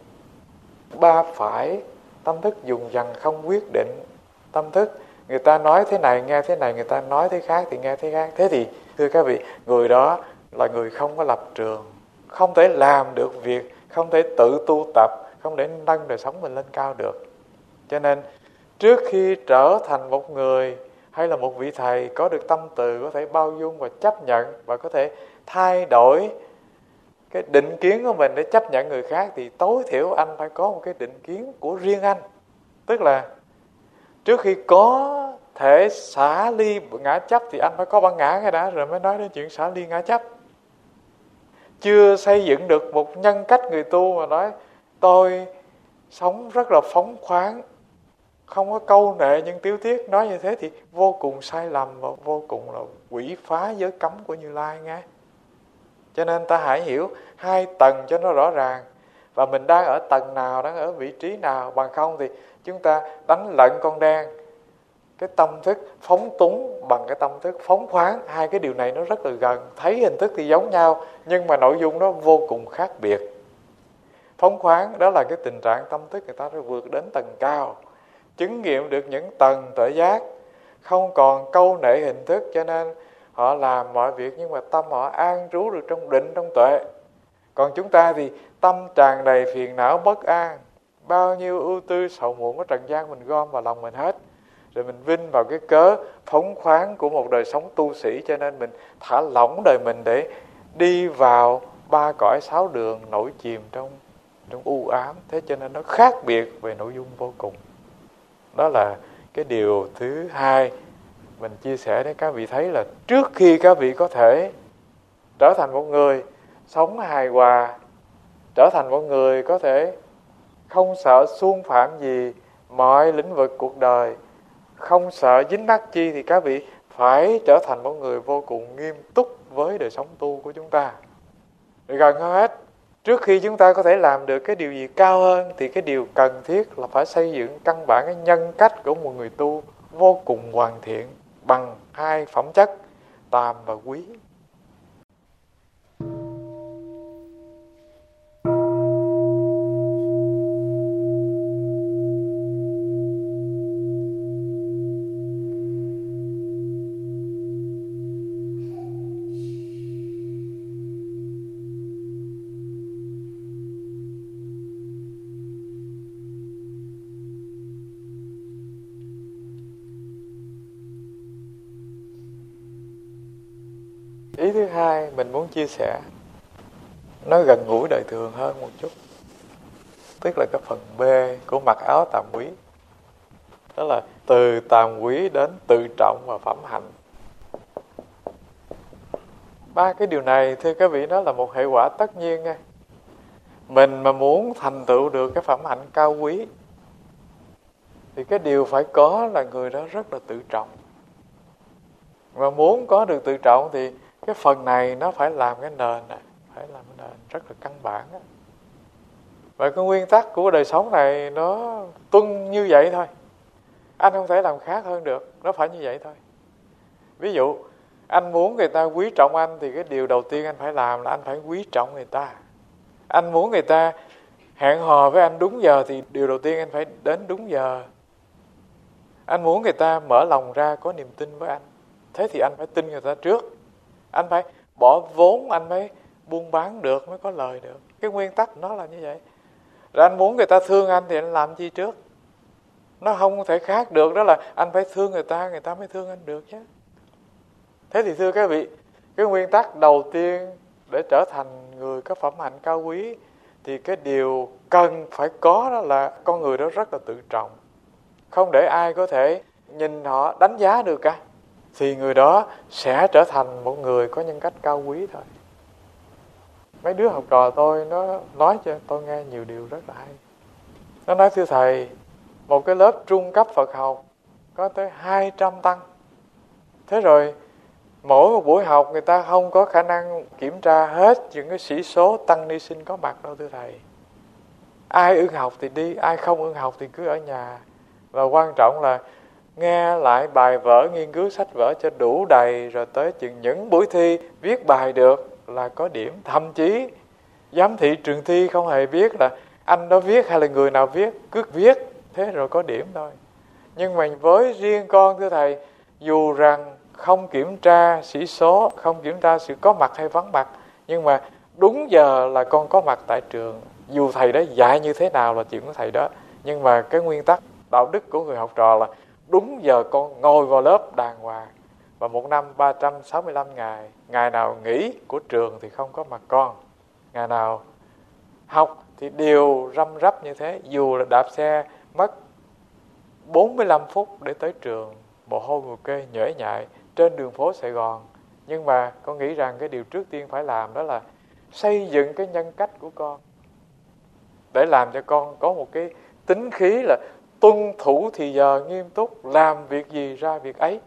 Ba phải. Tâm thức dùng dằng không quyết định. Tâm thức người ta nói thế này nghe thế này, người ta nói thế khác thì nghe thế khác. Thế thì thưa các vị, người đó là người không có lập trường, không thể làm được việc, không thể tự tu tập, không thể nâng đời sống mình lên cao được. Cho nên trước khi trở thành một người hay là một vị thầy có được tâm từ, có thể bao dung và chấp nhận và có thể thay đổi cái định kiến của mình để chấp nhận người khác, thì tối thiểu anh phải có một cái định kiến của riêng anh. Tức là trước khi có thể xả ly ngã chấp thì anh phải có bản ngã cái đã, rồi mới nói đến chuyện xả ly ngã chấp. Chưa xây dựng được một nhân cách người tu mà nói tôi sống rất là phóng khoáng, không có câu nệ nhưng tiếu tiết, nói như thế thì vô cùng sai lầm và vô cùng là quỷ phá giới cấm của Như Lai nghe. Cho nên ta hãy hiểu hai tầng cho nó rõ ràng, và mình đang ở tầng nào, đang ở vị trí nào, bằng không thì chúng ta đánh lận con đen. cái tâm thức phóng túng bằng cái tâm thức phóng khoáng. Hai cái điều này nó rất là gần, thấy hình thức thì giống nhau nhưng mà nội dung nó vô cùng khác biệt. Phóng khoáng đó là cái tình trạng tâm thức người ta đã vượt đến tầng cao, chứng nghiệm được những tầng tuệ giác, không còn câu nệ hình thức, cho nên họ làm mọi việc nhưng mà tâm họ an trú được trong định, trong tuệ. Còn chúng ta thì tâm tràn đầy phiền não bất an, bao nhiêu ưu tư sầu muộn của trần gian mình gom vào lòng mình hết, rồi mình vinh vào cái cớ phóng khoáng của một đời sống tu sĩ, cho nên mình thả lỏng đời mình để đi vào ba cõi sáu đường, nổi chìm trong u ám. Thế cho nên nó khác biệt về nội dung vô cùng. Đó là cái điều thứ hai mình chia sẻ để các vị thấy là trước khi các vị có thể trở thành một người sống hài hòa, trở thành một người có thể không sợ xung phạm gì mọi lĩnh vực cuộc đời, không sợ dính mắc chi, thì các vị phải trở thành một người vô cùng nghiêm túc với đời sống tu của chúng ta. Rồi gần hơn hết, trước khi chúng ta có thể làm được cái điều gì cao hơn thì cái điều cần thiết là phải xây dựng căn bản cái nhân cách của một người tu vô cùng hoàn thiện bằng hai phẩm chất tàm và quý. Ý thứ hai mình muốn chia sẻ nó gần gũi đời thường hơn một chút, tức là cái phần B của mặc áo tàm quý. Đó là từ tàm quý đến tự trọng và phẩm hạnh. Ba cái điều này thưa các vị, đó là một hệ quả tất nhiên nha. Mình mà muốn thành tựu được cái phẩm hạnh cao quý thì cái điều phải có là người đó rất là tự trọng. Và muốn có được tự trọng thì cái phần này nó phải làm cái nền này, phải làm cái nền rất là căn bản đó. Và cái nguyên tắc của đời sống này nó tuân như vậy thôi. Anh không thể làm khác hơn được, nó phải như vậy thôi. Ví dụ anh muốn người ta quý trọng anh thì cái điều đầu tiên anh phải làm là anh phải quý trọng người ta. Anh muốn người ta hẹn hò với anh đúng giờ thì điều đầu tiên anh phải đến đúng giờ. Anh muốn người ta mở lòng ra có niềm tin với anh, thế thì anh phải tin người ta trước. Anh phải bỏ vốn, anh mới buôn bán được, mới có lời được. Cái nguyên tắc nó là như vậy. Rồi anh muốn người ta thương anh thì anh làm chi trước? Nó không thể khác được, đó là anh phải thương người ta mới thương anh được chứ. Thế thì thưa các vị, cái nguyên tắc đầu tiên để trở thành người có phẩm hạnh cao quý thì cái điều cần phải có đó là con người đó rất là tự trọng, không để ai có thể nhìn họ đánh giá được cả, thì người đó sẽ trở thành một người có nhân cách cao quý thôi. Mấy đứa học trò tôi nó nói cho tôi nghe nhiều điều rất là hay. Nó nói thưa thầy, một cái lớp trung cấp Phật học có tới 200 tăng. Thế rồi mỗi một buổi học người ta không có khả năng kiểm tra hết những cái sĩ số tăng ni sinh có mặt đâu thưa thầy. Ai ưng học thì đi, ai không ưng học thì cứ ở nhà. Và quan trọng là nghe lại bài vở, nghiên cứu sách vở cho đủ đầy, rồi tới chừng những buổi thi viết bài được là có điểm. Thậm chí giám thị trường thi không hề biết là anh đó viết hay là người nào viết, cứ viết thế rồi có điểm thôi. Nhưng mà với riêng con thưa thầy, dù rằng không kiểm tra sĩ số, không kiểm tra sự có mặt hay vắng mặt, nhưng mà đúng giờ là con có mặt tại trường. Dù thầy đó dạy như thế nào là chuyện của thầy đó, nhưng mà cái nguyên tắc đạo đức của người học trò là đúng giờ con ngồi vào lớp đàng hoàng. Và một năm 365 ngày, ngày nào nghỉ của trường thì không có mặt con, ngày nào học thì đều răm rắp như thế. Dù là đạp xe mất 45 phút để tới trường, mồ hôi mồ kê nhễ nhại trên đường phố Sài Gòn, nhưng mà con nghĩ rằng cái điều trước tiên phải làm đó là xây dựng cái nhân cách của con, để làm cho con có một cái tính khí là tuân thủ thì giờ, nghiêm túc, làm việc gì ra việc ấy.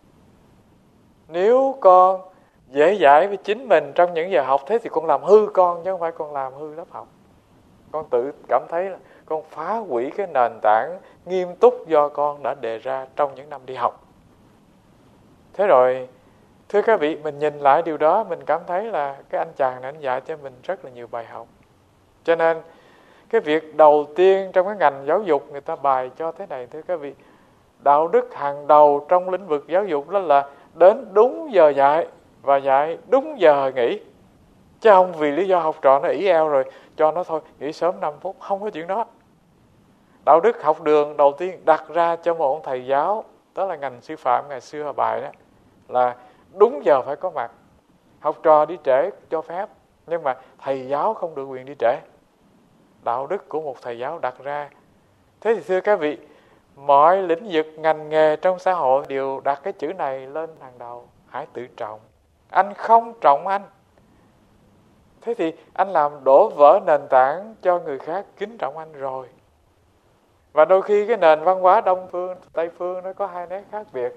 Nếu con dễ dãi với chính mình trong những giờ học, thế thì con làm hư con chứ không phải con làm hư lớp học. Con tự cảm thấy là con phá hủy cái nền tảng nghiêm túc do con đã đề ra trong những năm đi học. Thế rồi, thưa các vị, mình nhìn lại điều đó, mình cảm thấy là cái anh chàng này anh dạy cho mình rất là nhiều bài học. Cho nên, cái việc đầu tiên trong cái ngành giáo dục người ta bài cho thế này, thưa các vị, đạo đức hàng đầu trong lĩnh vực giáo dục đó là đến đúng giờ dạy và dạy đúng giờ nghỉ. Chứ không vì lý do học trò nó ỷ eo rồi cho nó thôi, nghỉ sớm 5 phút, không có chuyện đó. Đạo đức học đường đầu tiên đặt ra cho một ông thầy giáo, đó là ngành sư phạm ngày xưa bài đó, là đúng giờ phải có mặt. Học trò đi trễ cho phép, nhưng mà thầy giáo không được quyền đi trễ. Đạo đức của một thầy giáo đặt ra. Thế thì thưa các vị, mọi lĩnh vực ngành nghề trong xã hội đều đặt cái chữ này lên hàng đầu. Hãy tự trọng. Anh không trọng anh, thế thì anh làm đổ vỡ nền tảng cho người khác kính trọng anh rồi. Và đôi khi cái nền văn hóa Đông phương, Tây phương nó có hai nét khác biệt.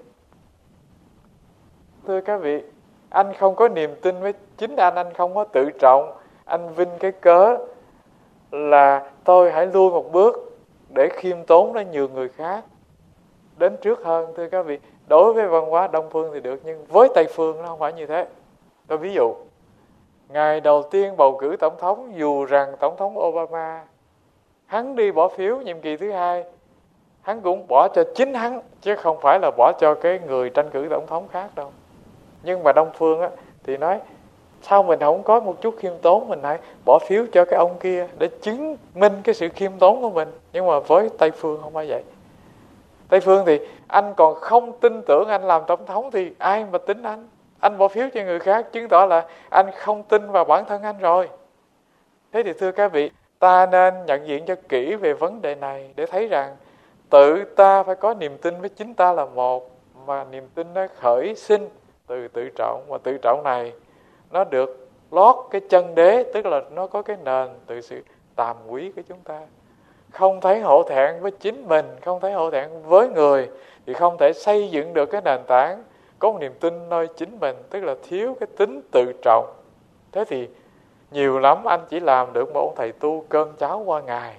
Thưa các vị, anh không có niềm tin với chính anh không có tự trọng. Anh vinh cái cớ là tôi hãy lui một bước để khiêm tốn để nhường người khác đến trước hơn. Thưa các vị, đối với văn hóa Đông phương thì được, nhưng với Tây phương nó không phải như thế. Tôi ví dụ, ngày đầu tiên bầu cử tổng thống, dù rằng tổng thống Obama hắn đi bỏ phiếu nhiệm kỳ thứ hai, hắn cũng bỏ cho chính hắn, chứ không phải là bỏ cho cái người tranh cử tổng thống khác đâu. Nhưng mà Đông phương á, thì nói sao mình không có một chút khiêm tốn, mình hãy bỏ phiếu cho cái ông kia để chứng minh cái sự khiêm tốn của mình. Nhưng mà với Tây phương không phải vậy. Tây phương thì anh còn không tin tưởng anh làm tổng thống thì ai mà tính anh. Anh bỏ phiếu cho người khác chứng tỏ là anh không tin vào bản thân anh rồi. Thế thì thưa các vị, ta nên nhận diện cho kỹ về vấn đề này để thấy rằng tự ta phải có niềm tin với chính ta là một, mà niềm tin nó khởi sinh từ tự trọng, và tự trọng này nó được lót cái chân đế, tức là nó có cái nền từ sự tàm quý của chúng ta. Không thấy hổ thẹn với chính mình, không thấy hổ thẹn với người, thì không thể xây dựng được cái nền tảng có một niềm tin nơi chính mình, tức là thiếu cái tính tự trọng. Thế thì nhiều lắm anh chỉ làm được một ông thầy tu cơm cháo qua ngày,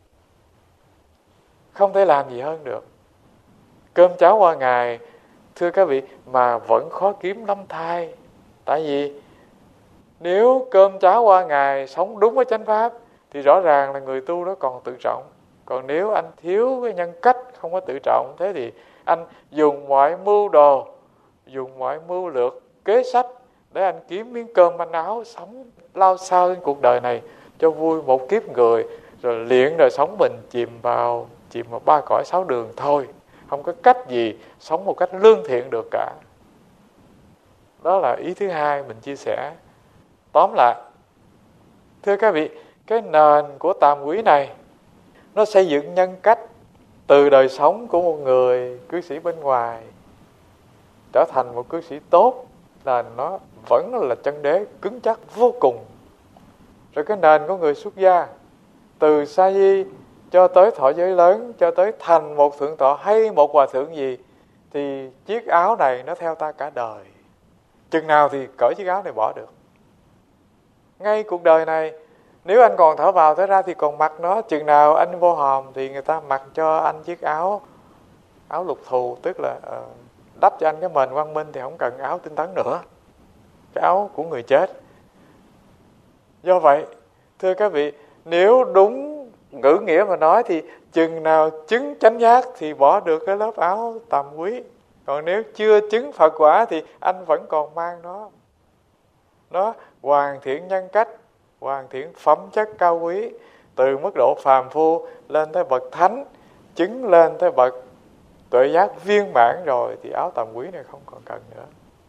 không thể làm gì hơn được. Cơm cháo qua ngày, thưa các vị, mà vẫn khó kiếm lắm thay. Tại vì nếu cơm cháo qua ngày sống đúng với chánh pháp thì rõ ràng là người tu đó còn tự trọng. Còn nếu anh thiếu cái nhân cách, không có tự trọng, thế thì anh dùng mọi mưu đồ, dùng mọi mưu lược, kế sách để anh kiếm miếng cơm manh áo, sống lao sao trên cuộc đời này cho vui một kiếp người, rồi luyện đời sống mình chìm vào ba cõi sáu đường thôi. Không có cách gì sống một cách lương thiện được cả. Đó là ý thứ hai mình chia sẻ. Tóm lại, thưa các vị, cái nền của tàm quý này nó xây dựng nhân cách từ đời sống của một người cư sĩ bên ngoài trở thành một cư sĩ tốt, là nó vẫn là chân đế cứng chắc vô cùng. Rồi cái nền của người xuất gia, từ sa di cho tới thọ giới lớn, cho tới thành một thượng tọa hay một hòa thượng gì, thì chiếc áo này nó theo ta cả đời. Chừng nào thì cởi chiếc áo này bỏ được. Ngay cuộc đời này, nếu anh còn thở vào thở ra thì còn mặc nó. Chừng nào anh vô hòm thì người ta mặc cho anh chiếc áo lục thù, tức là đắp cho anh cái mền quang minh, thì không cần áo tinh tấn nữa, cái áo của người chết. Do vậy, thưa các vị, nếu đúng ngữ nghĩa mà nói thì chừng nào chứng chánh giác thì bỏ được cái lớp áo tàm quý. Còn nếu chưa chứng Phật quả thì anh vẫn còn mang nó. Nó hoàn thiện nhân cách, hoàn thiện phẩm chất cao quý, từ mức độ phàm phu lên tới bậc thánh, chứng lên tới bậc tuệ giác viên mãn rồi thì áo tàm quý này không còn cần nữa.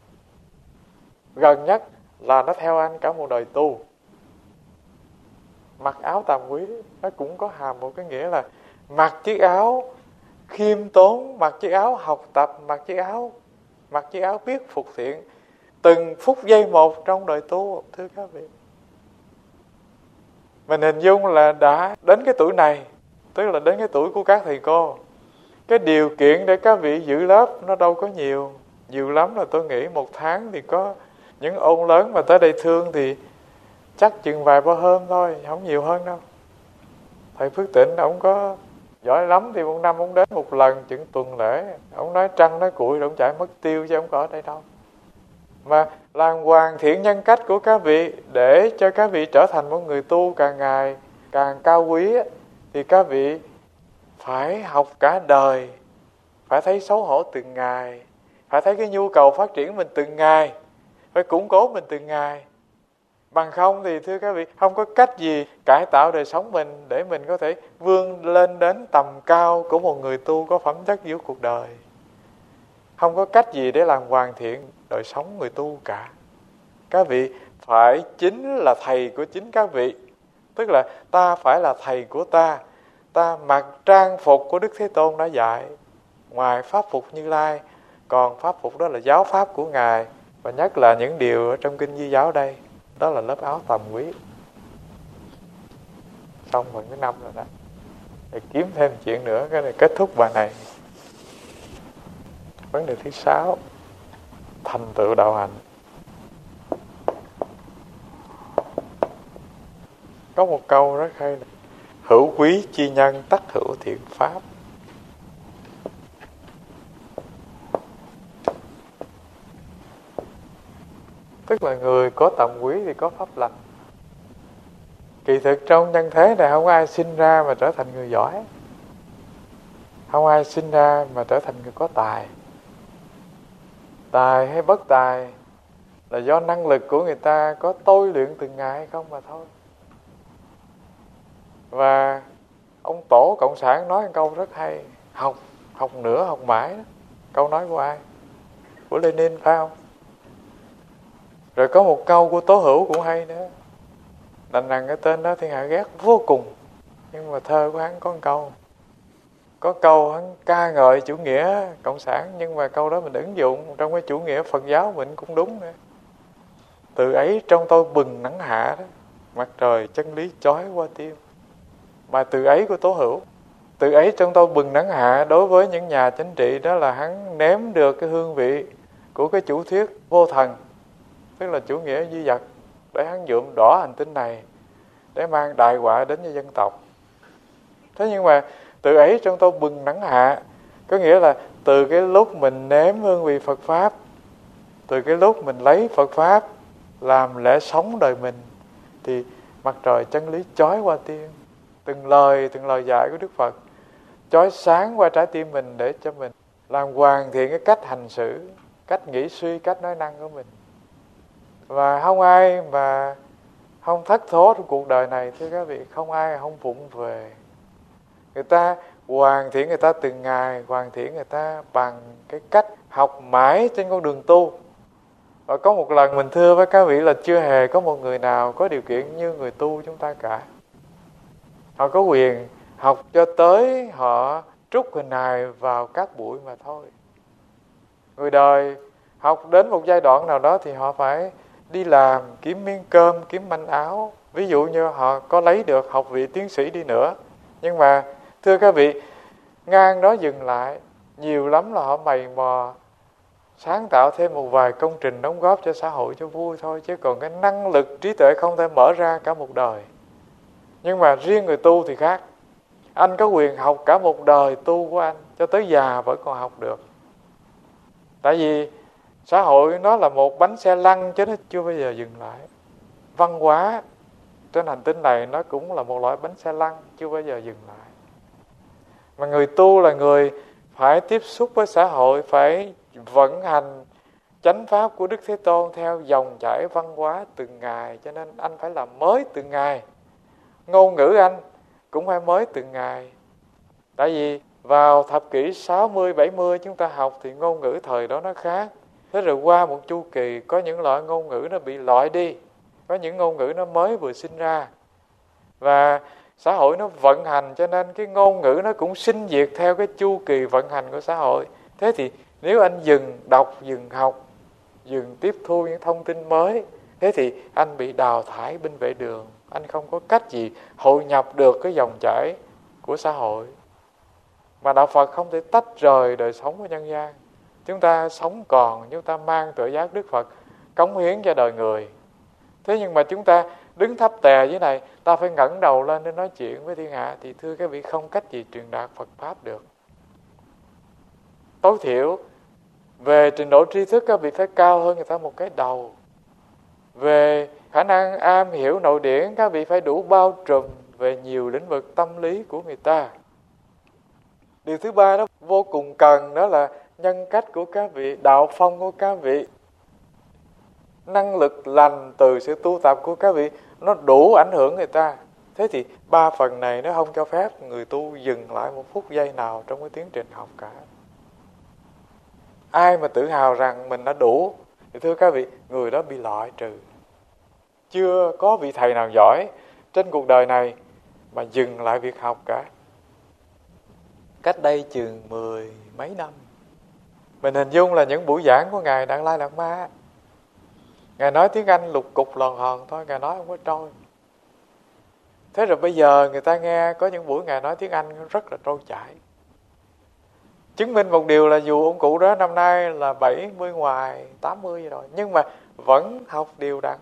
Gần nhất là nó theo anh cả một đời tu. Mặc áo tàm quý nó cũng có hàm một cái nghĩa là mặc chiếc áo khiêm tốn, mặc chiếc áo học tập, mặc chiếc áo biết phục thiện từng phút giây một trong đời tu. Thưa các vị, mình hình dung là đã đến cái tuổi này, tức là đến cái tuổi của các thầy cô, cái điều kiện để các vị giữ lớp nó đâu có nhiều. Nhiều lắm là tôi nghĩ một tháng thì có những ôn lớn mà tới đây thương thì chắc chừng vài ba hôm thôi, không nhiều hơn đâu. Thầy Phước Tịnh ông có giỏi lắm thì một năm ông đến một lần chừng tuần lễ, ông nói trăng nói cuội rồi ông chạy mất tiêu chứ ông có ở đây đâu. Mà làm hoàn thiện nhân cách của các vị để cho các vị trở thành một người tu càng ngày càng cao quý, thì các vị phải học cả đời, phải thấy xấu hổ từng ngày, phải thấy cái nhu cầu phát triển mình từng ngày, phải củng cố mình từng ngày. Bằng không thì thưa các vị, không có cách gì cải tạo đời sống mình để mình có thể vươn lên đến tầm cao của một người tu có phẩm chất giữa cuộc đời. Không có cách gì để làm hoàn thiện đời sống người tu cả. Các vị phải chính là thầy của chính các vị. Tức là ta phải là thầy của ta. Ta mặc trang phục của Đức Thế Tôn đã dạy. Ngoài pháp phục Như Lai, còn pháp phục đó là giáo pháp của Ngài. Và nhất là những điều ở trong Kinh Di Giáo đây, đó là lớp áo tầm quý. Xong phần thứ 5 rồi đó. Để kiếm thêm chuyện nữa, cái này kết thúc bài này. Vấn đề thứ 6, thành tựu đạo hạnh. Có một câu rất hay là hữu quý chi nhân tắc hữu thiện pháp. Tức là người có tầm quý thì có pháp lành. Kỳ thực trong nhân thế này không ai sinh ra mà trở thành người giỏi, không ai sinh ra mà trở thành người có tài. Tài hay bất tài là do năng lực của người ta có tôi luyện từng ngày hay không mà thôi. Và ông tổ Cộng sản nói một câu rất hay: học nữa học mãi đó. Câu nói của ai? Của Lenin phải không? Rồi có một câu của Tố Hữu cũng hay nữa. Đành rằng cái tên đó thiên hạ ghét vô cùng, nhưng mà thơ của hắn có một câu. Có câu hắn ca ngợi chủ nghĩa Cộng sản, nhưng mà câu đó mình ứng dụng trong cái chủ nghĩa Phật giáo mình cũng đúng nữa. Từ ấy trong tôi bừng nắng hạ đó, mặt trời chân lý chói qua tim. Mà từ ấy của Tố Hữu. Từ ấy trong tôi bừng nắng hạ đối với những nhà chính trị đó là hắn nếm được cái hương vị của cái chủ thuyết vô thần, tức là chủ nghĩa duy vật, để hắn nhuộm đỏ hành tinh này để mang đại họa đến cho dân tộc. Thế nhưng mà từ ấy trong tôi bừng nắng hạ có nghĩa là từ cái lúc mình nếm hương vị Phật Pháp, từ cái lúc mình lấy Phật Pháp làm lẽ sống đời mình, thì mặt trời chân lý chói qua tim. Từng lời dạy của Đức Phật chói sáng qua trái tim mình để cho mình làm hoàn thiện cái cách hành xử, cách nghĩ suy, cách nói năng của mình. Và không ai mà không thất thố trong cuộc đời này, thưa các vị, không ai không vụng về. Người ta hoàn thiện người ta từng ngày, hoàn thiện người ta bằng cái cách học mãi trên con đường tu. Và có một lần mình thưa với các vị là chưa hề có một người nào có điều kiện như người tu chúng ta cả. Họ có quyền học cho tới họ trút hình hài vào các buổi mà thôi. Người đời học đến một giai đoạn nào đó thì họ phải đi làm, kiếm miếng cơm, kiếm manh áo. Ví dụ như họ có lấy được học vị tiến sĩ đi nữa, nhưng mà thưa các vị, ngang đó dừng lại. Nhiều lắm là họ mày mò sáng tạo thêm một vài công trình đóng góp cho xã hội cho vui thôi, chứ còn cái năng lực trí tuệ không thể mở ra cả một đời. Nhưng mà riêng người tu thì khác. Anh có quyền học cả một đời tu của anh, cho tới già vẫn còn học được. Tại vì xã hội nó là một bánh xe lăn chứ nó chưa bao giờ dừng lại. Văn hóa trên hành tinh này nó cũng là một loại bánh xe lăn, chưa bao giờ dừng lại. Mà người tu là người phải tiếp xúc với xã hội, phải vận hành chánh pháp của Đức Thế Tôn theo dòng chảy văn hóa từng ngày. Cho nên anh phải làm mới từng ngày. Ngôn ngữ anh cũng phải mới từng ngày. Tại vì vào thập kỷ 60, 70 chúng ta học thì ngôn ngữ thời đó nó khác. Thế rồi qua một chu kỳ có những loại ngôn ngữ nó bị loại đi, có những ngôn ngữ nó mới vừa sinh ra. Và xã hội nó vận hành cho nên cái ngôn ngữ nó cũng sinh diệt theo cái chu kỳ vận hành của xã hội. Thế thì nếu anh dừng đọc, dừng học, dừng tiếp thu những thông tin mới, thế thì anh bị đào thải bên vệ đường. Anh không có cách gì hội nhập được cái dòng chảy của xã hội. Mà Đạo Phật không thể tách rời đời sống của nhân gian. Chúng ta sống còn, chúng ta mang tự giác Đức Phật cống hiến cho đời người. Thế nhưng mà chúng ta đứng thấp tè dưới này, ta phải ngẩng đầu lên để nói chuyện với thiên hạ, thì thưa các vị không cách gì truyền đạt Phật Pháp được. Tối thiểu về trình độ tri thức các vị phải cao hơn người ta một cái đầu. Về khả năng am hiểu nội điển các vị phải đủ bao trùm về nhiều lĩnh vực tâm lý của người ta. Điều thứ ba đó vô cùng cần, đó là nhân cách của các vị, đạo phong của các vị, năng lực lành từ sự tu tập của các vị, nó đủ ảnh hưởng người ta. Thế thì ba phần này nó không cho phép người tu dừng lại một phút giây nào trong cái tiến trình học cả. Ai mà tự hào rằng mình đã đủ thì thưa các vị, người đó bị loại trừ. Chưa có vị thầy nào giỏi trên cuộc đời này mà dừng lại việc học cả. Cách đây chừng 10 mấy năm, mình hình dung là những buổi giảng của Ngài Đạt Lai Lạt Ma. Ngài nói tiếng Anh lục cục lòn hòn thôi, Ngài nói không có trôi. Thế rồi bây giờ người ta nghe có những buổi Ngài nói tiếng Anh rất là trôi chảy. Chứng minh một điều là dù ông cụ đó năm nay là 70 ngoài 80 rồi, nhưng mà vẫn học đều đặn.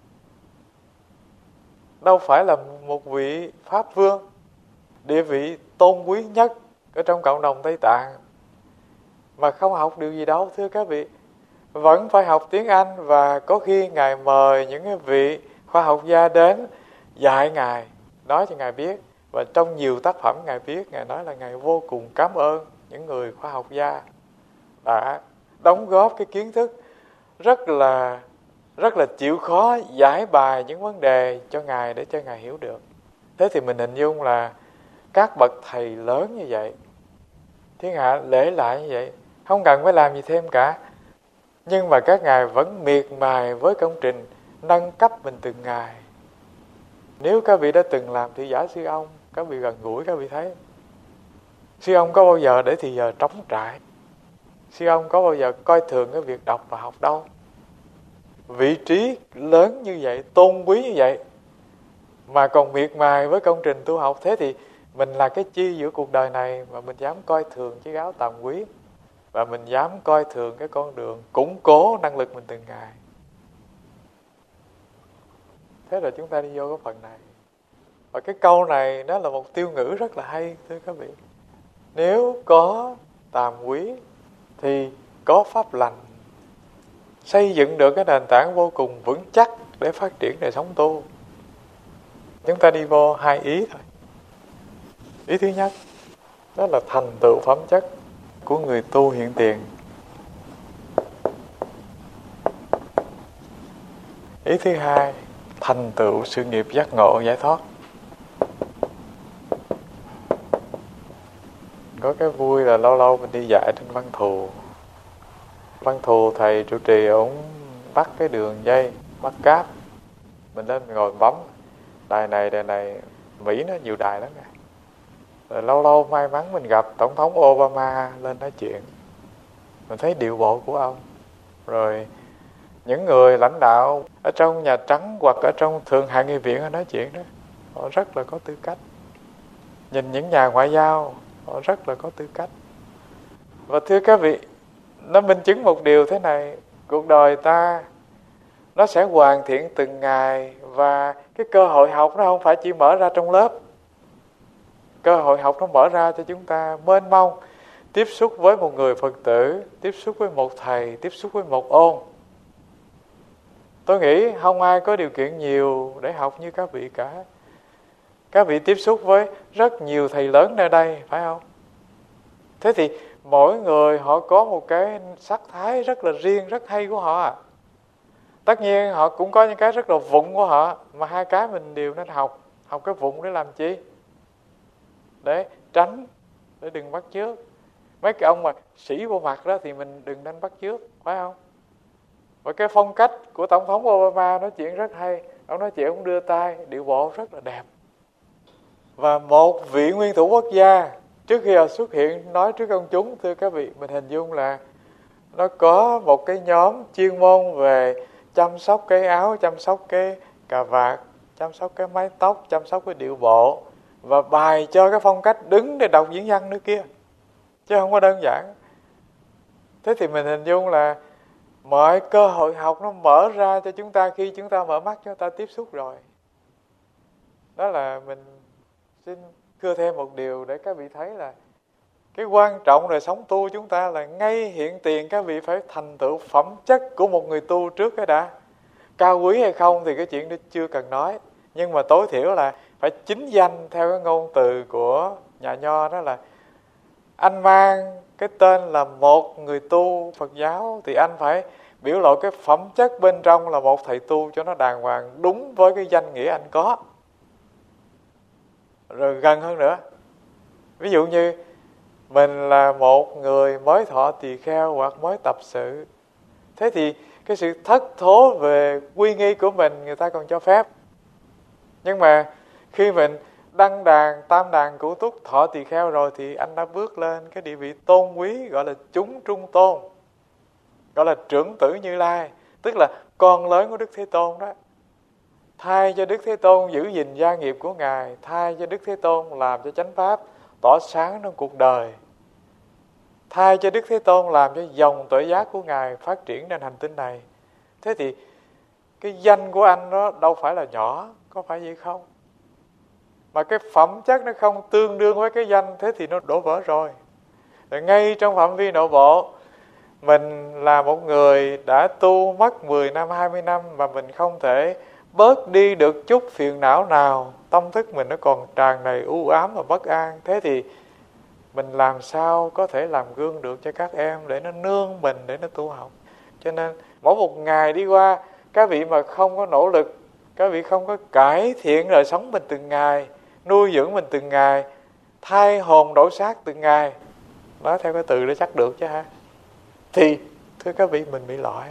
Đâu phải là một vị Pháp Vương, địa vị tôn quý nhất ở trong cộng đồng Tây Tạng mà không học điều gì đâu thưa các vị. Vẫn phải học tiếng Anh, và có khi Ngài mời những cái vị khoa học gia đến dạy Ngài, nói cho Ngài biết. Và trong nhiều tác phẩm Ngài viết, Ngài nói là Ngài vô cùng cảm ơn những người khoa học gia đã đóng góp cái kiến thức rất là chịu khó giải bài những vấn đề cho Ngài để cho Ngài hiểu được. Thế thì mình hình dung là các bậc thầy lớn như vậy, thiên hạ lễ lại như vậy, không cần phải làm gì thêm cả. Nhưng mà các ngài vẫn miệt mài với công trình nâng cấp mình từng ngày. Nếu các vị đã từng làm thị giả sư ông, các vị gần gũi các vị thấy sư ông có bao giờ để thì giờ trống trải. Sư ông có bao giờ coi thường cái việc đọc và học đâu. Vị trí lớn như vậy, tôn quý như vậy mà còn miệt mài với công trình tu học. Thế thì mình là cái chi giữa cuộc đời này mà mình dám coi thường chiếc áo tàm quý, và mình dám coi thường cái con đường củng cố năng lực mình từng ngày. Thế rồi chúng ta đi vô cái phần này. Và cái câu này nó là một tiêu ngữ rất là hay thưa các vị. Nếu có tàm quý thì có pháp lành, xây dựng được cái nền tảng vô cùng vững chắc để phát triển đời sống tu. Chúng ta đi vô hai ý thôi. Ý thứ nhất, đó là thành tựu phẩm chất của người tu hiện tiền. Ý thứ hai, thành tựu sự nghiệp giác ngộ giải thoát. Có cái vui là lâu lâu mình đi dạy trên Văn Thù. Văn Thù thầy trụ trì ổng bắt cái đường dây, bắt cáp. Mình lên mình ngồi bấm. Đài này, Mỹ nó nhiều đài lắm. Rồi lâu lâu may mắn mình gặp Tổng thống Obama lên nói chuyện. Mình thấy điệu bộ của ông. Rồi những người lãnh đạo ở trong Nhà Trắng hoặc ở trong Thượng Hạ Nghị viện nói chuyện đó, họ rất là có tư cách. Nhìn những nhà ngoại giao, họ rất là có tư cách. Và thưa các vị, nó minh chứng một điều thế này: cuộc đời ta nó sẽ hoàn thiện từng ngày, và cái cơ hội học nó không phải chỉ mở ra trong lớp. Cơ hội học nó mở ra cho chúng ta mênh mông, tiếp xúc với một người Phật tử, tiếp xúc với một thầy, tiếp xúc với một ôn. Tôi nghĩ không ai có điều kiện nhiều để học như các vị cả. Các vị tiếp xúc với rất nhiều thầy lớn nơi đây, phải không? Thế thì mỗi người họ có một cái sắc thái rất là riêng, rất hay của họ. Tất nhiên họ cũng có những cái rất là vụng của họ, mà hai cái mình đều nên học. Học cái vụng để làm chi? Để tránh, để đừng bắt chước. Mấy cái ông mà sĩ vô mặt đó thì mình đừng nên bắt chước, phải không? Và cái phong cách của Tổng thống Obama nói chuyện rất hay. Ông nói chuyện, ông đưa tay, điệu bộ rất là đẹp. Và một vị nguyên thủ quốc gia, trước khi họ xuất hiện nói trước công chúng, thưa các vị, mình hình dung là nó có một cái nhóm chuyên môn về chăm sóc cái áo, chăm sóc cái cà vạt, chăm sóc cái mái tóc, chăm sóc cái điệu bộ, và bài cho cái phong cách đứng để đọc diễn văn nữa kia, chứ không có đơn giản. Thế thì mình hình dung là mọi cơ hội học nó mở ra cho chúng ta khi chúng ta mở mắt, chúng ta tiếp xúc rồi. Đó là mình xin thưa thêm một điều để các vị thấy là cái quan trọng đời sống tu chúng ta là ngay hiện tiền các vị phải thành tựu phẩm chất của một người tu trước cái đã. Cao quý hay không thì cái chuyện đó chưa cần nói, nhưng mà tối thiểu là phải chính danh theo cái ngôn từ của nhà Nho, đó là anh mang cái tên là một người tu Phật giáo thì anh phải biểu lộ cái phẩm chất bên trong là một thầy tu cho nó đàng hoàng, đúng với cái danh nghĩa anh có. Rồi gần hơn nữa, ví dụ như mình là một người mới thọ tỳ kheo hoặc mới tập sự, thế thì cái sự thất thố về quy nghi của mình người ta còn cho phép. Nhưng mà khi mình đăng đàn, tam đàn, cửu túc, thọ tỳ kheo rồi thì anh đã bước lên cái địa vị tôn quý, gọi là chúng trung tôn, gọi là trưởng tử Như Lai, tức là con lớn của Đức Thế Tôn đó. Thay cho Đức Thế Tôn giữ gìn gia nghiệp của Ngài, thay cho Đức Thế Tôn làm cho chánh pháp tỏ sáng trong cuộc đời, thay cho Đức Thế Tôn làm cho dòng tuệ giác của Ngài phát triển trên hành tinh này. Thế thì cái danh của anh đó đâu phải là nhỏ, có phải vậy không? Mà cái phẩm chất nó không tương đương với cái danh, thế thì nó đổ vỡ rồi. Rồi ngay trong phạm vi nội bộ, mình là một người đã tu mất 10 năm, 20 năm mà mình không thể bớt đi được chút phiền não nào, tâm thức mình nó còn tràn đầy u ám và bất an. Thế thì mình làm sao có thể làm gương được cho các em để nó nương mình, để nó tu học. Cho nên mỗi một ngày đi qua, các vị mà không có nỗ lực, các vị không có cải thiện đời sống mình từng ngày, nuôi dưỡng mình từng ngày, thay hồn đổi xác từng ngày, nói theo cái từ đó chắc được chứ ha, thì thưa các vị mình bị lỗi.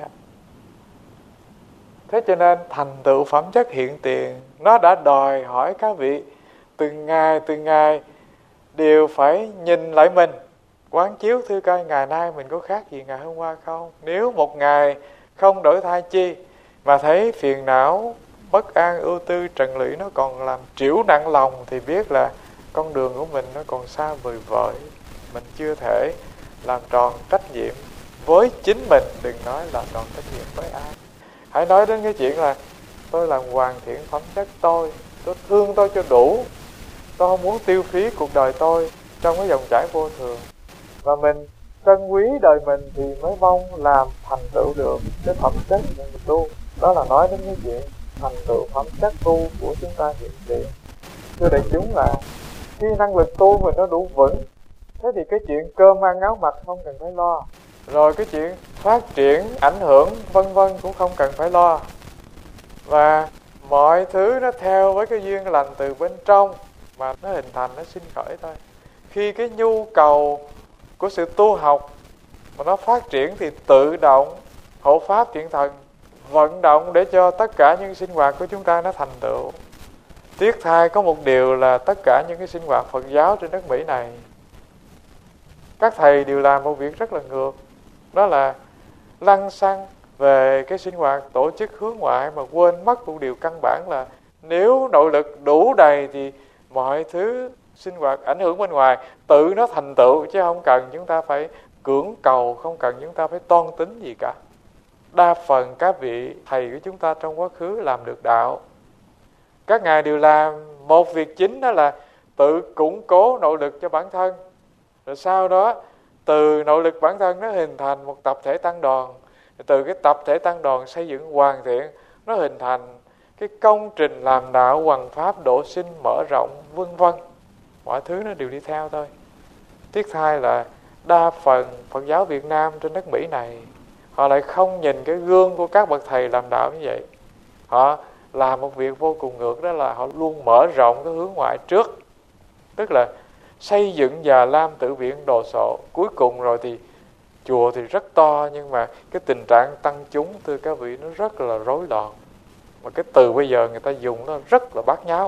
Thế cho nên thành tựu phẩm chất hiện tiền nó đã đòi hỏi các vị từng ngày đều phải nhìn lại mình, quán chiếu thưa coi ngày nay mình có khác gì ngày hôm qua không. Nếu một ngày không đổi thay chi mà thấy phiền não, bất an, ưu tư, trần lụy nó còn làm trĩu nặng lòng thì biết là con đường của mình nó còn xa vời vợi, mình chưa thể làm tròn trách nhiệm với chính mình, đừng nói làm tròn trách nhiệm với ai. Hãy nói đến cái chuyện là tôi làm hoàn thiện phẩm chất tôi thương tôi cho đủ, tôi không muốn tiêu phí cuộc đời tôi trong cái dòng chảy vô thường, và mình trân quý đời mình thì mới mong làm thành tựu được cái phẩm chất của người tu. Đó là nói đến cái chuyện thành tựu phẩm chất tu của chúng ta hiện tiền. Thưa đại chúng, là khi năng lực tu mình nó đủ vững, thế thì cái chuyện cơm ăn áo mặc không cần phải lo, rồi cái chuyện phát triển, ảnh hưởng vân vân cũng không cần phải lo, và mọi thứ nó theo với cái duyên lành từ bên trong mà nó hình thành, nó sinh khởi thôi. Khi cái nhu cầu của sự tu học mà nó phát triển thì tự động hộ pháp thiện thần vận động để cho tất cả những sinh hoạt của chúng ta nó thành tựu. Tiếc thay có một điều là tất cả những cái sinh hoạt Phật giáo trên đất Mỹ này, các thầy đều làm một việc rất là ngược, đó là lăng xăng về cái sinh hoạt tổ chức hướng ngoại mà quên mất một điều căn bản là nếu nội lực đủ đầy thì mọi thứ sinh hoạt ảnh hưởng bên ngoài tự nó thành tựu, chứ không cần chúng ta phải cưỡng cầu, không cần chúng ta phải toan tính gì cả. Đa phần các vị thầy của chúng ta trong quá khứ làm được đạo, các ngài đều làm một việc chính, đó là tự củng cố nội lực cho bản thân, rồi sau đó từ nội lực bản thân nó hình thành một tập thể tăng đoàn, từ cái tập thể tăng đoàn xây dựng hoàn thiện, nó hình thành cái công trình làm đạo hoằng pháp độ sinh mở rộng vân vân. Mọi thứ nó đều đi theo thôi. Tiếc thay là đa phần Phật giáo Việt Nam trên đất Mỹ này, họ lại không nhìn cái gương của các bậc thầy làm đạo như vậy. Họ làm một việc vô cùng ngược, đó là họ luôn mở rộng cái hướng ngoại trước, tức là xây dựng Già Lam Tự Viện đồ sộ. Cuối cùng rồi thì chùa thì rất to, nhưng mà cái tình trạng tăng chúng, thưa các vị, nó rất là rối loạn. Mà cái từ bây giờ người ta dùng nó rất là bát nháo.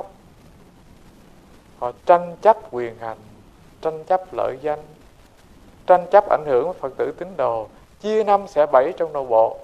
Họ tranh chấp quyền hành, tranh chấp lợi danh, tranh chấp ảnh hưởng Phật tử tín đồ, chia năm xẻ bảy trong nội bộ.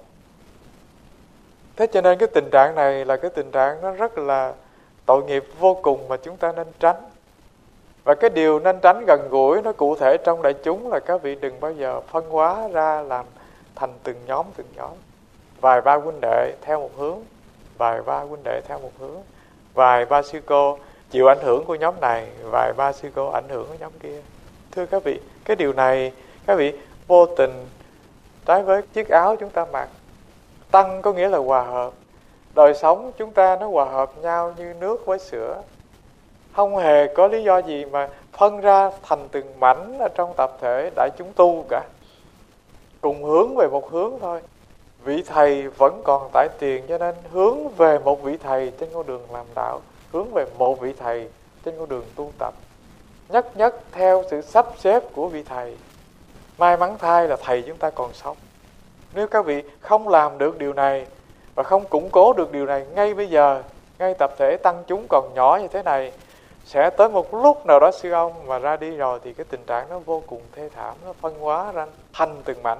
Thế cho nên cái tình trạng này là cái tình trạng nó rất là tội nghiệp vô cùng mà chúng ta nên tránh. Và cái điều nên tránh gần gũi nó cụ thể trong đại chúng là các vị đừng bao giờ phân hóa ra làm thành từng nhóm. Vài ba huynh đệ theo một hướng, vài ba huynh đệ theo một hướng. vài ba sư cô chịu ảnh hưởng của nhóm này, vài ba sư cô ảnh hưởng của nhóm kia. Thưa các vị, cái điều này các vị vô tình trái với chiếc áo chúng ta mặc. Tăng có nghĩa là hòa hợp. Đời sống chúng ta nó hòa hợp nhau như nước với sữa. Không hề có lý do gì mà phân ra thành từng mảnh ở trong tập thể đại chúng tu cả. Cùng hướng về một hướng thôi. Vị thầy vẫn còn tải tiền, cho nên hướng về một vị thầy trên con đường làm đạo, hướng về một vị thầy trên con đường tu tập, nhất nhất theo sự sắp xếp của vị thầy. May mắn thay là thầy chúng ta còn sống. Nếu các vị không làm được điều này và không củng cố được điều này ngay bây giờ, ngay tập thể tăng chúng còn nhỏ như thế này, sẽ tới một lúc nào đó sư ông mà ra đi rồi thì cái tình trạng nó vô cùng thê thảm, nó phân hóa ra thành từng mảnh.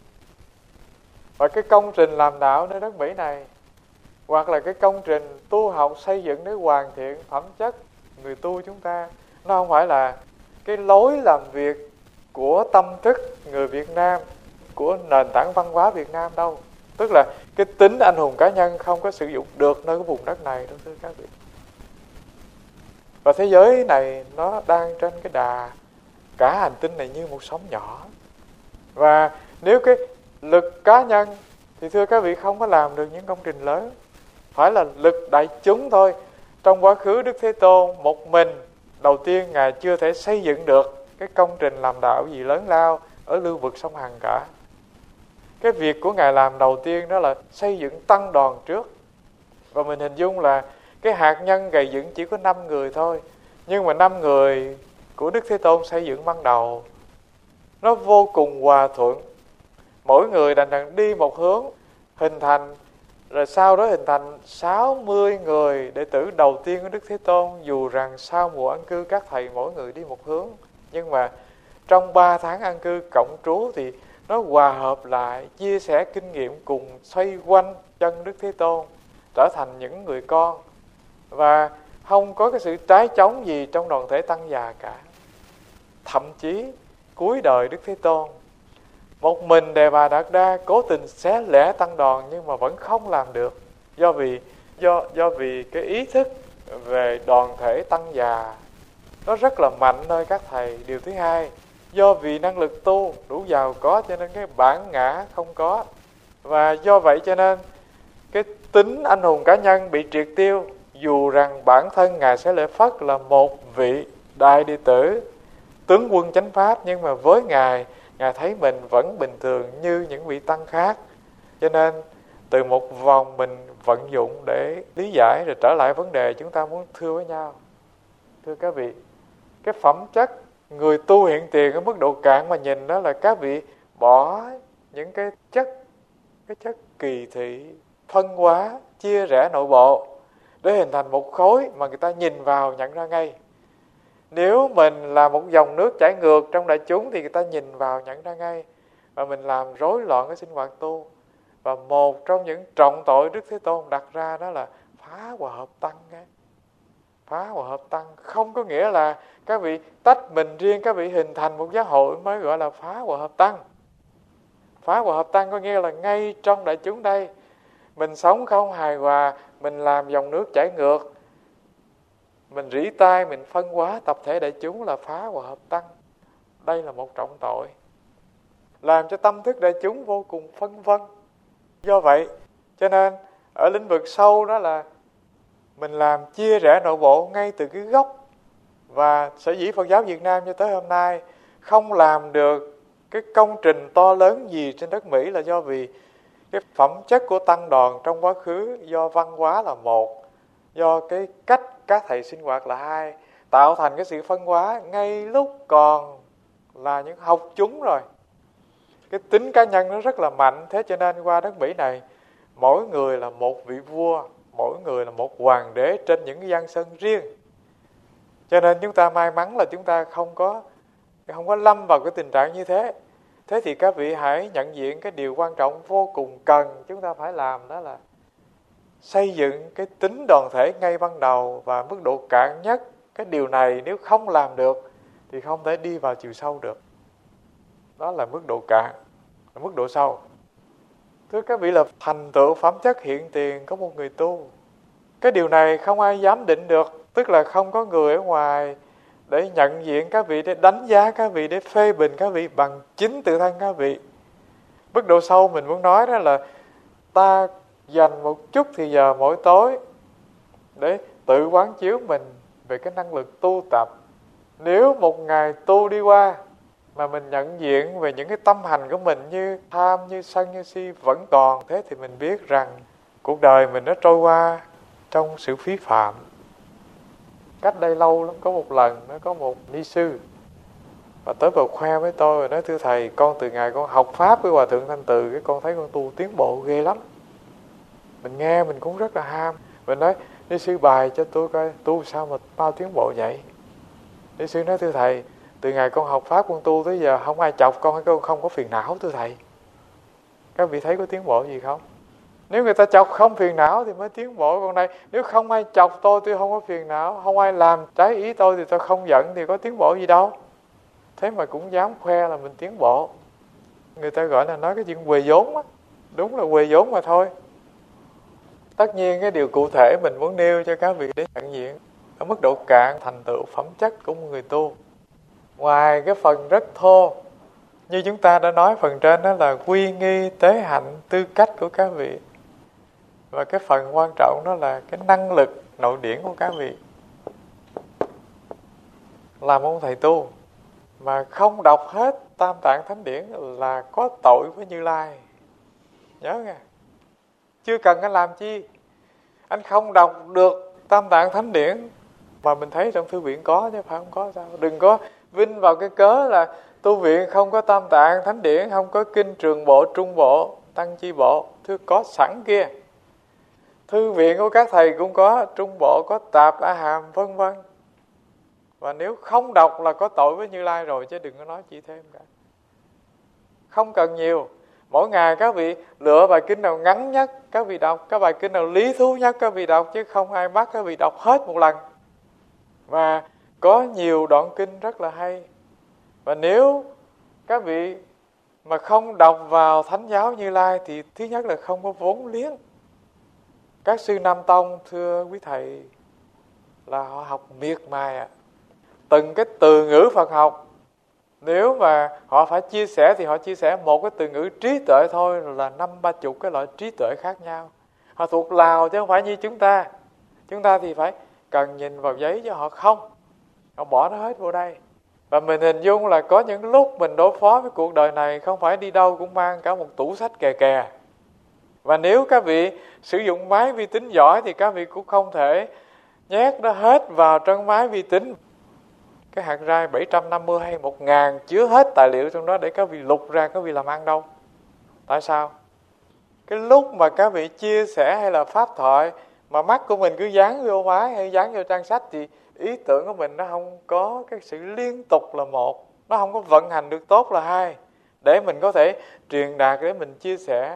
Và cái công trình làm đạo nơi đất Mỹ này, hoặc là cái công trình tu học xây dựng để hoàn thiện phẩm chất người tu chúng ta, nó không phải là cái lối làm việc của tâm thức người Việt Nam, của nền tảng văn hóa Việt Nam đâu. Tức là cái tính anh hùng cá nhân không có sử dụng được nơi cái vùng đất này đâu thưa các vị. Và thế giới này nó đang trên cái đà, cả hành tinh này như một sóng nhỏ. Và nếu cái lực cá nhân thì thưa các vị không có làm được những công trình lớn. Phải là lực đại chúng thôi. Trong quá khứ Đức Thế Tôn một mình, đầu tiên Ngài chưa thể xây dựng được cái công trình làm đạo gì lớn lao ở lưu vực sông Hằng cả. Cái việc của Ngài làm đầu tiên đó là xây dựng tăng đoàn trước. Và mình hình dung là cái hạt nhân gầy dựng chỉ có 5 người thôi. Nhưng mà 5 người của Đức Thế Tôn xây dựng ban đầu nó vô cùng hòa thuận. Mỗi người đành đi một hướng, hình thành, rồi sau đó hình thành 60 người đệ tử đầu tiên của Đức Thế Tôn. Dù rằng sau mùa an cư các thầy mỗi người đi một hướng, nhưng mà trong 3 tháng an cư cộng trú thì nó hòa hợp lại, chia sẻ kinh nghiệm cùng xoay quanh chân Đức Thế Tôn, trở thành những người con. Và không có cái sự trái chống gì trong đoàn thể tăng già cả. Thậm chí cuối đời Đức Thế Tôn, một mình Đề Bà Đạt Đa cố tình xé lẻ tăng đoàn nhưng mà vẫn không làm được. Do vì cái ý thức về đoàn thể tăng già nó rất là mạnh nơi các thầy. Điều thứ hai, do vì năng lực tu đủ giàu có cho nên cái bản ngã không có. Và do vậy cho nên cái tính anh hùng cá nhân bị triệt tiêu. Dù rằng bản thân Ngài Xá Lợi Phất là một vị đại đệ tử, tướng quân chánh pháp, nhưng mà với Ngài thấy mình vẫn bình thường như những vị tăng khác. Cho nên từ một vòng mình vận dụng để lý giải rồi trở lại vấn đề chúng ta muốn thưa với nhau. Thưa các vị, cái phẩm chất người tu hiện tiền ở mức độ cạn mà nhìn đó là các vị bỏ những cái chất kỳ thị, phân hóa, chia rẽ nội bộ để hình thành một khối mà người ta nhìn vào nhận ra ngay. Nếu mình là một dòng nước chảy ngược trong đại chúng thì người ta nhìn vào nhận ra ngay. Và mình làm rối loạn cái sinh hoạt tu. Và một trong những trọng tội Đức Thế Tôn đặt ra đó là phá hòa hợp tăng. Phá hòa hợp tăng không có nghĩa là các vị tách mình riêng, các vị hình thành một giáo hội mới gọi là phá hòa hợp tăng. Phá hòa hợp tăng có nghĩa là ngay trong đại chúng đây, mình sống không hài hòa, mình làm dòng nước chảy ngược, mình rỉ tai, mình phân hóa tập thể đại chúng là phá hòa hợp tăng. Đây là một trọng tội, làm cho tâm thức đại chúng vô cùng phân vân. Do vậy cho nên ở lĩnh vực sâu đó là mình làm chia rẽ nội bộ ngay từ cái gốc. Và sở dĩ Phật giáo Việt Nam cho tới hôm nay không làm được cái công trình to lớn gì trên đất Mỹ là do vì cái phẩm chất của tăng đoàn trong quá khứ, do văn hóa là một, do cái cách các thầy sinh hoạt là hai, tạo thành cái sự phân hóa ngay lúc còn là những học chúng rồi. Cái tính cá nhân nó rất là mạnh. Thế cho nên qua đất Mỹ này, mỗi người là một vị vua, mỗi người là một hoàng đế trên những cái giang sơn riêng. Cho nên chúng ta may mắn là chúng ta không có lâm vào cái tình trạng như thế. Thế thì các vị hãy nhận diện cái điều quan trọng vô cùng cần chúng ta phải làm, đó là xây dựng cái tính đoàn thể ngay ban đầu và mức độ cạn nhất. Cái điều này nếu không làm được thì không thể đi vào chiều sâu được. Đó là mức độ cạn, là mức độ sâu. Thưa các vị, là thành tựu phẩm chất hiện tiền có một người tu. Cái điều này không ai dám định được, tức là không có người ở ngoài để nhận diện các vị, để đánh giá các vị, để phê bình các vị bằng chính tự thân các vị. Mức độ sâu mình muốn nói đó là ta dành một chút thì giờ mỗi tối để tự quán chiếu mình về cái năng lực tu tập. Nếu một ngày tu đi qua mà mình nhận diện về những cái tâm hành của mình như tham, như sân, như si vẫn còn thế, thì mình biết rằng cuộc đời mình nó trôi qua trong sự phí phạm. Cách đây lâu lắm, có một lần nó có một ni sư và tới vào khoe với tôi và nói: thưa thầy, con từ ngày con học pháp với Hòa Thượng Thanh Từ, cái con thấy con tu tiến bộ ghê lắm. Mình nghe mình cũng rất là ham. Mình nói: ni sư bài cho tôi coi tu sao mà bao tiến bộ vậy. Ni sư nói: thưa thầy, từ ngày con học pháp con tu tới giờ không ai chọc con, con không có phiền não thưa thầy. Các vị thấy có tiến bộ gì không? Nếu người ta chọc không phiền não thì mới tiến bộ. Còn này, nếu không ai chọc tôi không có phiền não, không ai làm trái ý tôi thì tôi không giận, thì có tiến bộ gì đâu. Thế mà cũng dám khoe là mình tiến bộ. Người ta gọi là nói cái chuyện quề vốn á. Đúng là quề vốn mà thôi. Tất nhiên cái điều cụ thể mình muốn nêu cho các vị để nhận diện ở mức độ cạn thành tựu phẩm chất của một người tu. Ngoài cái phần rất thô, như chúng ta đã nói phần trên, đó là quy nghi, tế hạnh, tư cách của các vị. Và cái phần quan trọng đó là cái năng lực nội điển của các vị. Làm ông thầy tu mà không đọc hết Tam Tạng Thánh Điển là có tội với Như Lai. Nhớ nghe. Chưa cần anh làm chi. Anh không đọc được Tam Tạng Thánh Điển mà mình thấy trong thư viện có chứ phải không có sao. Đừng có vinh vào cái cớ là tu viện không có Tam Tạng Thánh Điển, không có kinh Trường Bộ, Trung Bộ, Tăng Chi Bộ. Thưa, có sẵn kia. Thư viện của các thầy cũng có Trung Bộ, có Tạp A Hàm vân vân. Và nếu không đọc là có tội với Như Lai rồi, chứ đừng có nói chi thêm cả. Không cần nhiều. Mỗi ngày các vị lựa bài kinh nào ngắn nhất các vị đọc, các bài kinh nào lý thú nhất các vị đọc, chứ không ai bắt các vị đọc hết một lần. Và có nhiều đoạn kinh rất là hay. Và nếu các vị mà không đọc vào Thánh giáo Như Lai thì thứ nhất là không có vốn liếng. Các sư Nam Tông, thưa quý thầy, là họ học miệt mài ạ. Từng cái từ ngữ Phật học, nếu mà họ phải chia sẻ thì họ chia sẻ một cái từ ngữ trí tuệ thôi là 50-30 cái loại trí tuệ khác nhau. Họ thuộc Lào chứ không phải như chúng ta. Chúng ta thì phải cần nhìn vào giấy chứ họ không. Họ bỏ nó hết vô đây. Và mình hình dung là có những lúc mình đối phó với cuộc đời này không phải đi đâu cũng mang cả một tủ sách kè kè. Và nếu các vị sử dụng máy vi tính giỏi thì các vị cũng không thể nhét nó hết vào trong máy vi tính. Cái hạt rai 750 hay 1000 chứa hết tài liệu trong đó để các vị lục ra các vị làm ăn đâu. Tại sao? Cái lúc mà các vị chia sẻ hay là pháp thoại mà mắt của mình cứ dán vô máy hay dán vô trang sách thì ý tưởng của mình nó không có cái sự liên tục là một. Nó không có vận hành được tốt là hai. Để mình có thể truyền đạt, để mình chia sẻ.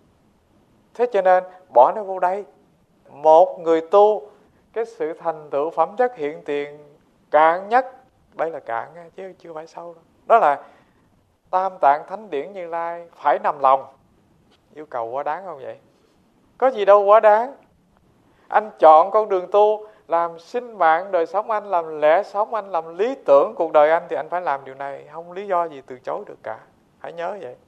Thế cho nên bỏ nó vô đây. Một người tu, cái sự thành tựu phẩm chất hiện tiền cạn nhất, đây là cạn chứ chưa phải sâu đâu. Đó là Tam Tạng Thánh Điển Như Lai phải nằm lòng. Yêu cầu quá đáng không vậy? Có gì đâu quá đáng. Anh chọn con đường tu, làm sinh mạng đời sống anh, làm lẽ sống anh, làm lý tưởng cuộc đời anh thì anh phải làm điều này. Không lý do gì từ chối được cả. Hãy nhớ vậy.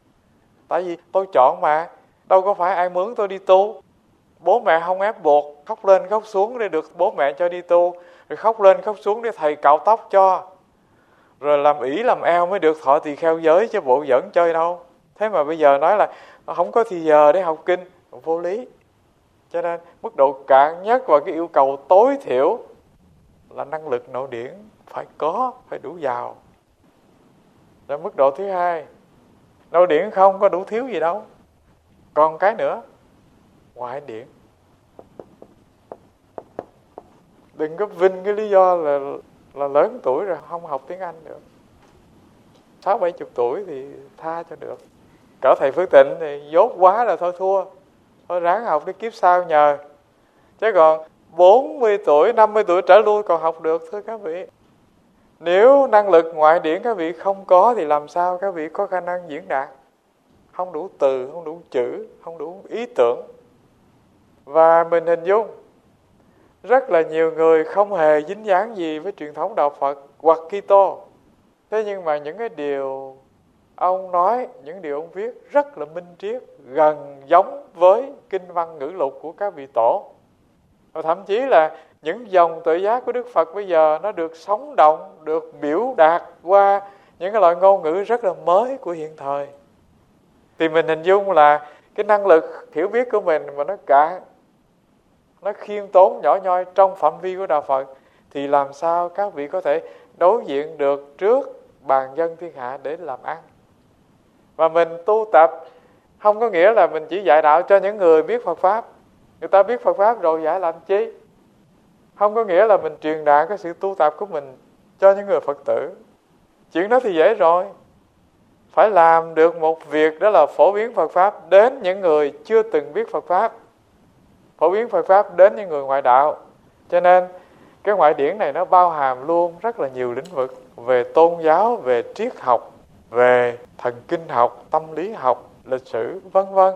Tại vì tôi chọn mà. Đâu có phải ai mướn tôi đi tu. Bố mẹ không ép buộc. Khóc lên khóc xuống để được bố mẹ cho đi tu. Rồi khóc lên khóc xuống để thầy cạo tóc cho. Rồi làm ỷ làm eo mới được thọ tỳ kheo giới, chứ bộ giỡn chơi đâu. Thế mà bây giờ nói là không có thì giờ để học kinh, vô lý. Cho nên mức độ cạn nhất và cái yêu cầu tối thiểu là năng lực nội điển phải có, phải đủ giàu. Rồi mức độ thứ hai, nội điển không có đủ thiếu gì đâu. Còn cái nữa, ngoại điển. Đừng có vinh cái lý do là lớn tuổi rồi không học tiếng Anh được. 60-70 tuổi thì tha cho được. Cỡ thầy Phước Tịnh thì dốt quá là thôi thua. Thôi ráng học cái kiếp sau nhờ. Chứ còn 40 tuổi, 50 tuổi trở lui còn học được thưa các vị. Nếu năng lực ngoại điển các vị không có thì làm sao các vị có khả năng diễn đạt? Không đủ từ, không đủ chữ, không đủ ý tưởng. Và mình hình dung Rất là nhiều người không hề dính dáng gì với truyền thống đạo Phật hoặc Kitô. Thế nhưng mà những cái điều ông nói, những điều ông viết rất là minh triết, gần giống với kinh văn ngữ lục của các vị tổ. Và thậm chí là những dòng tự giác của Đức Phật bây giờ nó được sống động, được biểu đạt qua những cái loại ngôn ngữ rất là mới của hiện thời. Thì mình hình dung là cái năng lực hiểu biết của mình mà nó cạn, nó khiêm tốn nhỏ nhoi trong phạm vi của đạo Phật, thì làm sao các vị có thể đối diện được trước bàn dân thiên hạ để làm ăn. Và mình tu tập không có nghĩa là mình chỉ dạy đạo cho những người biết Phật Pháp. Người ta biết Phật Pháp rồi dạy làm chi? Không có nghĩa là mình truyền đạt cái sự tu tập của mình cho những người Phật tử. Chuyện đó thì dễ rồi. Phải làm được một việc, đó là phổ biến Phật Pháp đến những người chưa từng biết Phật Pháp, phổ biến Phật Pháp đến những người ngoại đạo. Cho nên cái ngoại điển này nó bao hàm luôn rất là nhiều lĩnh vực về tôn giáo, về triết học, về thần kinh học, tâm lý học, lịch sử, vân vân.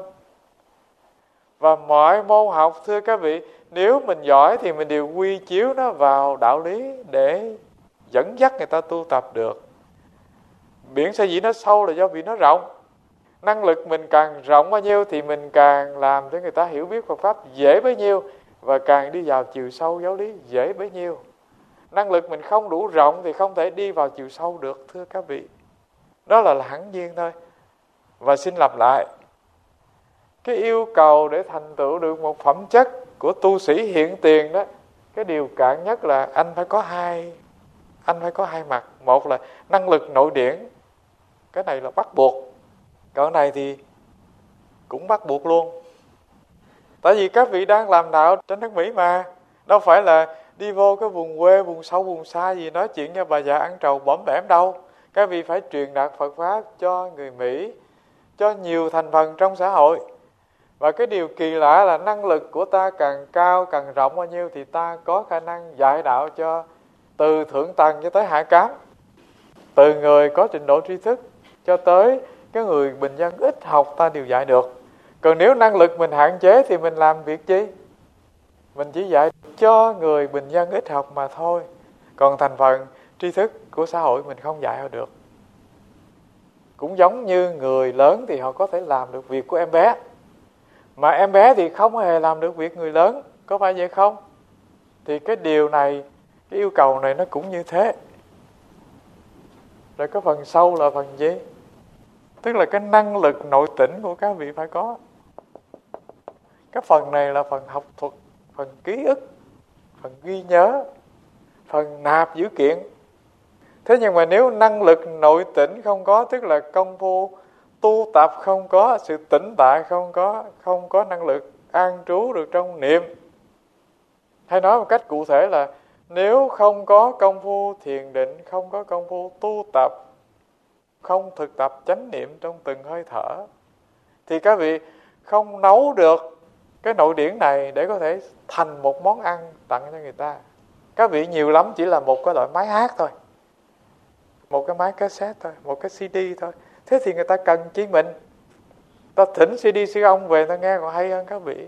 Và mọi môn học, thưa các vị, nếu mình giỏi thì mình đều quy chiếu nó vào đạo lý để dẫn dắt người ta tu tập được. Biển sở dĩ nó sâu là do vì nó rộng. Năng lực mình càng rộng bao nhiêu thì mình càng làm cho người ta hiểu biết Phật Pháp dễ bấy nhiêu, và càng đi vào chiều sâu giáo lý dễ bấy nhiêu. Năng lực mình không đủ rộng thì không thể đi vào chiều sâu được, thưa các vị. Đó là hẳn nhiên thôi. Và xin lặp lại, cái yêu cầu để thành tựu được một phẩm chất của tu sĩ hiện tiền đó, cái điều cạn nhất là anh phải có hai mặt. Một là năng lực nội điển, cái này là bắt buộc. Còn này thì cũng bắt buộc luôn. Tại vì các vị đang làm đạo trên đất Mỹ mà, đâu phải là đi vô cái vùng quê, vùng sâu, vùng xa gì nói chuyện cho bà già ăn trầu bõm bẻm đâu. Các vị phải truyền đạt Phật Pháp cho người Mỹ, cho nhiều thành phần trong xã hội. Và cái điều kỳ lạ là năng lực của ta càng cao, càng rộng bao nhiêu thì ta có khả năng dạy đạo cho từ thượng tầng cho tới hạ cám, từ người có trình độ tri thức cho tới cái người bình dân ít học, ta đều dạy được. Còn nếu năng lực mình hạn chế thì mình làm việc chi? Mình chỉ dạy cho người bình dân ít học mà thôi. Còn thành phần tri thức của xã hội mình không dạy họ được. Cũng giống như người lớn thì họ có thể làm được việc của em bé, mà em bé thì không hề làm được việc người lớn, có phải vậy không? Thì cái điều này, cái yêu cầu này nó cũng như thế. Rồi cái phần sâu là phần gì? Tức là cái năng lực nội tỉnh của các vị phải có. Cái phần này là phần học thuật, phần ký ức, phần ghi nhớ, phần nạp dữ kiện. Thế nhưng mà nếu năng lực nội tỉnh không có, tức là công phu tu tập không có, sự tĩnh tại không có năng lực an trú được trong niệm. Hay nói một cách cụ thể là nếu không có công phu thiền định, không có công phu tu tập, không thực tập chánh niệm trong từng hơi thở, thì các vị không nấu được cái nội điển này để có thể thành một món ăn tặng cho người ta. Các vị nhiều lắm chỉ là một cái loại máy hát thôi, một cái máy cassette thôi, một cái CD thôi. Thế thì người ta cần chi mình? Ta thỉnh CD sư ông về ta nghe còn hay hơn các vị.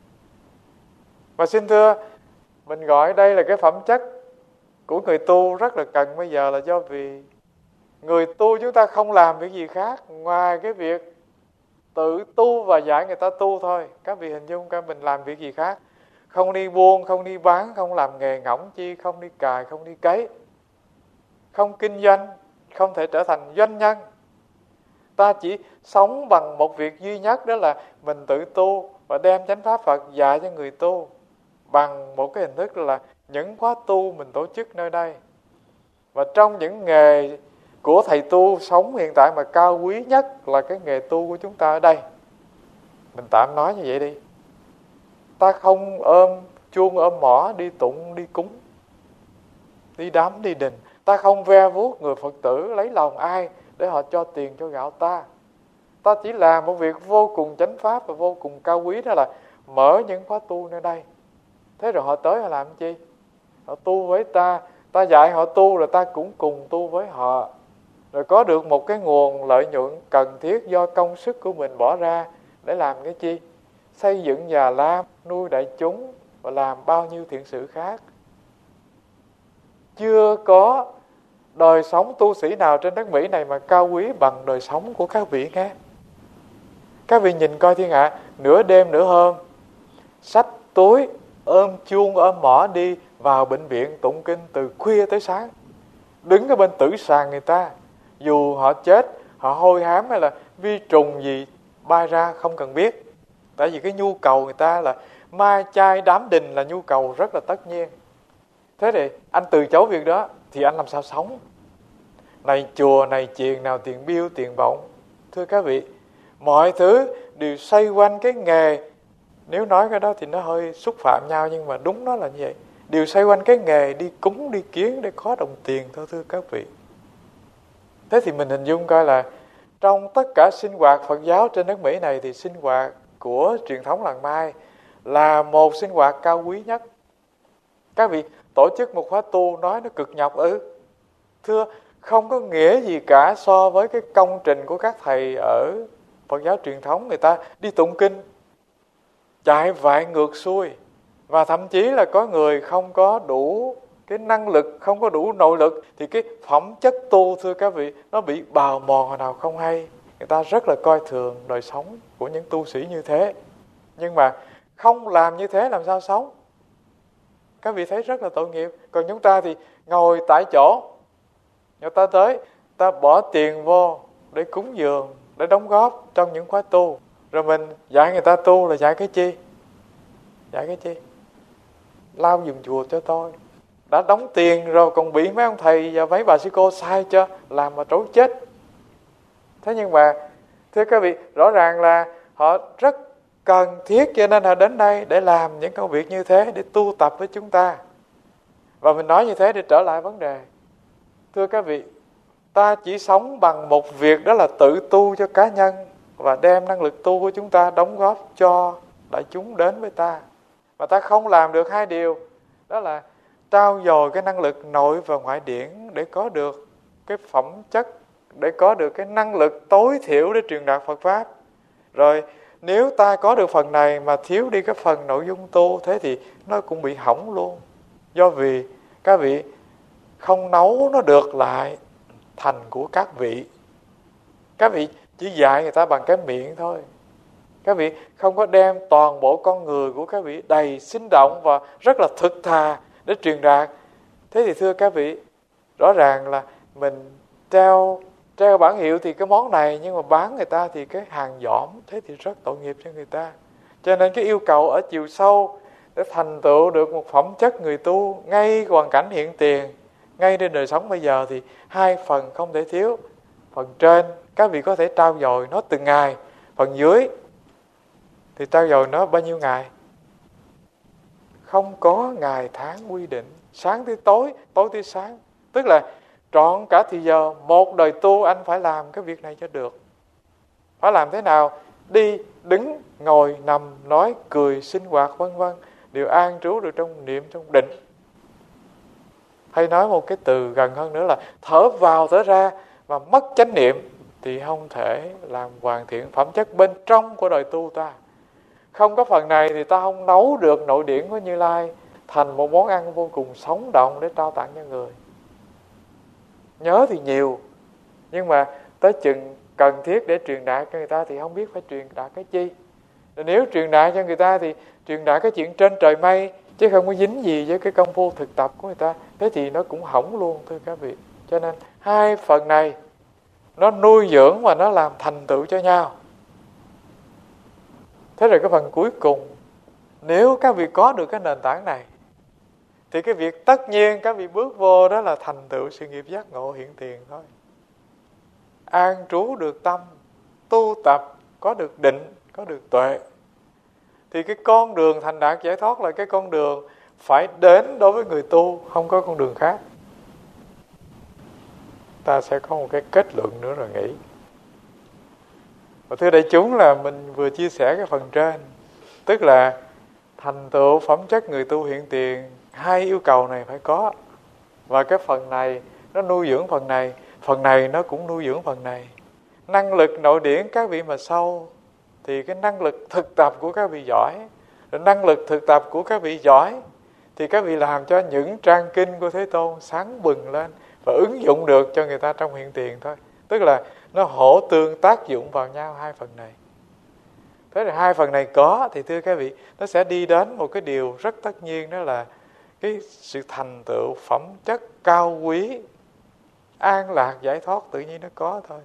Và xin thưa, mình gọi đây là cái phẩm chất của người tu rất là cần bây giờ, là do vì người tu chúng ta không làm việc gì khác ngoài cái việc tự tu và dạy người ta tu thôi. Các vị hình dung coi mình làm việc gì khác? Không đi buôn, không đi bán, không làm nghề ngỗng chi, không đi cài, không đi cấy, không kinh doanh, không thể trở thành doanh nhân. Ta chỉ sống bằng một việc duy nhất, đó là mình tự tu và đem chánh pháp Phật dạy cho người tu bằng một cái hình thức là những khóa tu mình tổ chức nơi đây. Và trong những nghề của thầy tu sống hiện tại mà cao quý nhất là cái nghề tu của chúng ta ở đây. Mình tạm nói như vậy đi. Ta không ôm chuông ôm mõ đi tụng đi cúng, đi đám đi đình. Ta không ve vuốt người Phật tử lấy lòng ai để họ cho tiền cho gạo ta. Ta chỉ làm một việc vô cùng chánh pháp và vô cùng cao quý, đó là mở những khóa tu nơi đây. Thế rồi họ tới họ làm chi? Họ tu với ta, ta dạy họ tu rồi ta cũng cùng tu với họ. Rồi có được một cái nguồn lợi nhuận cần thiết do công sức của mình bỏ ra để làm cái chi? Xây dựng Già Lam, nuôi đại chúng, và làm bao nhiêu thiện sự khác. Chưa có đời sống tu sĩ nào trên đất Mỹ này mà cao quý bằng đời sống của các vị nghe. Các vị nhìn coi thiên hạ, nửa đêm nửa hôm, xách túi, ôm chuông, ôm mõ đi vào bệnh viện tụng kinh từ khuya tới sáng. Đứng ở bên tử sàn người ta, dù họ chết, họ hôi hám hay là vi trùng gì bay ra không cần biết. Tại vì cái nhu cầu người ta là ma chay đám đình là nhu cầu rất là tất nhiên. Thế thì anh từ chối việc đó thì anh làm sao sống? Này chùa, này chiền, nào tiền biêu, tiền vọng. Thưa các vị, mọi thứ đều xoay quanh cái nghề. Nếu nói cái đó thì nó hơi xúc phạm nhau, nhưng mà đúng nó là như vậy. Đều xoay quanh cái nghề đi cúng, đi kiến để có đồng tiền thôi thưa các vị. Thế thì mình hình dung coi là trong tất cả sinh hoạt Phật giáo trên nước Mỹ này thì sinh hoạt của truyền thống làng Mai là một sinh hoạt cao quý nhất. Các vị tổ chức một khóa tu nói nó cực nhọc Thưa, không có nghĩa gì cả so với cái công trình của các thầy ở Phật giáo truyền thống. Người ta đi tụng kinh chạy vạy ngược xuôi, và thậm chí là có người không có đủ cái năng lực, không có đủ nội lực, thì cái phẩm chất tu thưa các vị nó bị bào mòn hồi nào không hay. Người ta rất là coi thường đời sống của những tu sĩ như thế. Nhưng mà không làm như thế làm sao sống? Các vị thấy rất là tội nghiệp. Còn chúng ta thì ngồi tại chỗ, người ta tới, ta bỏ tiền vô để cúng dường, để đóng góp trong những khóa tu. Rồi mình dạy người ta tu là dạy cái chi? Dạy cái chi? Lau giùm chùa cho tôi. Đã đóng tiền rồi còn bị mấy ông thầy và mấy bà sư cô sai cho, làm mà trối chết. Thế nhưng mà thưa các vị, rõ ràng là họ rất cần thiết, cho nên họ đến đây để làm những công việc như thế, để tu tập với chúng ta. Và mình nói như thế để trở lại vấn đề. Thưa các vị, ta chỉ sống bằng một việc, đó là tự tu cho cá nhân và đem năng lực tu của chúng ta đóng góp cho đại chúng đến với ta. Mà ta không làm được hai điều, đó là trau dồi cái năng lực nội và ngoại điển để có được cái phẩm chất, để có được cái năng lực tối thiểu để truyền đạt Phật Pháp. Rồi nếu ta có được phần này mà thiếu đi cái phần nội dung tu, thế thì nó cũng bị hỏng luôn. Do vì các vị không nấu nó được lại thành của các vị. Các vị chỉ dạy người ta bằng cái miệng thôi. Các vị không có đem toàn bộ con người của các vị đầy sinh động và rất là thực thà để truyền đạt. Thế thì thưa các vị, rõ ràng là mình treo bảng hiệu thì cái món này, nhưng mà bán người ta thì cái hàng dỏm, thế thì rất tội nghiệp cho người ta. Cho nên cái yêu cầu ở chiều sâu để thành tựu được một phẩm chất người tu ngay hoàn cảnh hiện tiền, ngay trên đời sống bây giờ thì hai phần không thể thiếu. Phần trên các vị có thể trau dồi nó từng ngày, phần dưới thì trau dồi nó bao nhiêu ngày? Không có ngày tháng quy định, sáng tới tối, tối tới sáng. Tức là trọn cả thì giờ, một đời tu anh phải làm cái việc này cho được. Phải làm thế nào? Đi, đứng, ngồi, nằm, nói, cười, sinh hoạt vân vân đều an trú được trong niệm, trong định. Hay nói một cái từ gần hơn nữa là thở vào thở ra, mà mất chánh niệm thì không thể làm hoàn thiện phẩm chất bên trong của đời tu ta. Không có phần này thì ta không nấu được nội điển của Như Lai thành một món ăn vô cùng sống động để trao tặng cho người. Nhớ thì nhiều, nhưng mà tới chừng cần thiết để truyền đạt cho người ta thì không biết phải truyền đạt cái chi. Nếu truyền đạt cho người ta thì truyền đạt cái chuyện trên trời mây, chứ không có dính gì với cái công phu thực tập của người ta. Thế thì nó cũng hỏng luôn thưa các vị. Cho nên hai phần này nó nuôi dưỡng và nó làm thành tựu cho nhau. Thế rồi cái phần cuối cùng, nếu các vị có được cái nền tảng này thì cái việc tất nhiên các vị bước vô đó là thành tựu sự nghiệp giác ngộ hiện tiền thôi. An trú được tâm, tu tập, có được định, có được tuệ. Thì cái con đường thành đạt giải thoát là cái con đường phải đến đối với người tu, không có con đường khác. Ta sẽ có một cái kết luận nữa rồi nghĩ. Và thưa đại chúng, là mình vừa chia sẻ cái phần trên, tức là thành tựu phẩm chất người tu hiện tiền, hai yêu cầu này phải có. Và cái phần này nó nuôi dưỡng phần này nó cũng nuôi dưỡng phần này. Năng lực nội điển các vị mà sâu thì cái năng lực thực tập của các vị giỏi, rồi năng lực thực tập của các vị giỏi, thì các vị làm cho những trang kinh của Thế Tôn sáng bừng lên và ứng dụng được cho người ta trong hiện tiền thôi. Tức là nó hỗ tương tác dụng vào nhau hai phần này. Thế là hai phần này có thì thưa các vị, nó sẽ đi đến một cái điều rất tất nhiên, đó là cái sự thành tựu phẩm chất cao quý, an lạc, giải thoát tự nhiên nó có thôi.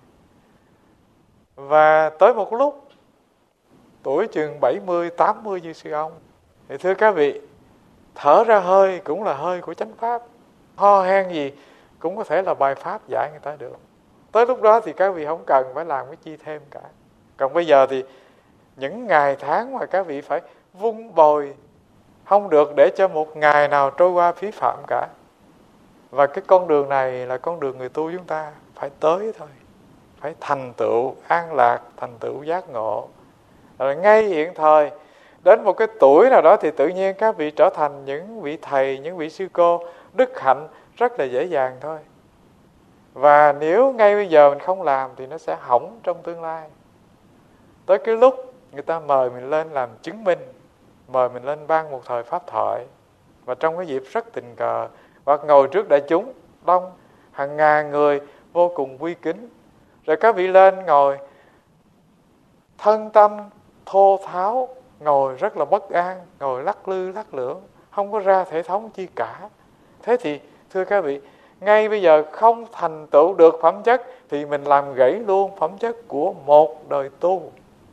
Và tới một lúc tuổi chừng 70, 80 như sư ông, thì thưa các vị, thở ra hơi cũng là hơi của chánh pháp, ho hen gì cũng có thể là bài pháp dạy người ta được. Tới lúc đó thì các vị không cần phải làm cái chi thêm cả. Còn bây giờ thì những ngày tháng mà các vị phải vun bồi, không được để cho một ngày nào trôi qua phí phạm cả. Và cái con đường này là con đường người tu chúng ta phải tới thôi. Phải thành tựu an lạc, thành tựu giác ngộ. Rồi ngay hiện thời, đến một cái tuổi nào đó thì tự nhiên các vị trở thành những vị thầy, những vị sư cô đức hạnh rất là dễ dàng thôi. Và nếu ngay bây giờ mình không làm thì nó sẽ hỏng trong tương lai. Tới cái lúc người ta mời mình lên làm chứng minh, mời mình lên ban một thời pháp thoại, và trong cái dịp rất tình cờ, hoặc ngồi trước đại chúng đông, hàng ngàn người vô cùng quy kính, rồi các vị lên ngồi thân tâm thô tháo, ngồi rất là bất an, ngồi lắc lư lắc lưỡng, không có ra thể thống chi cả. Thế thì thưa các vị, ngay bây giờ không thành tựu được phẩm chất thì mình làm gãy luôn phẩm chất của một đời tu.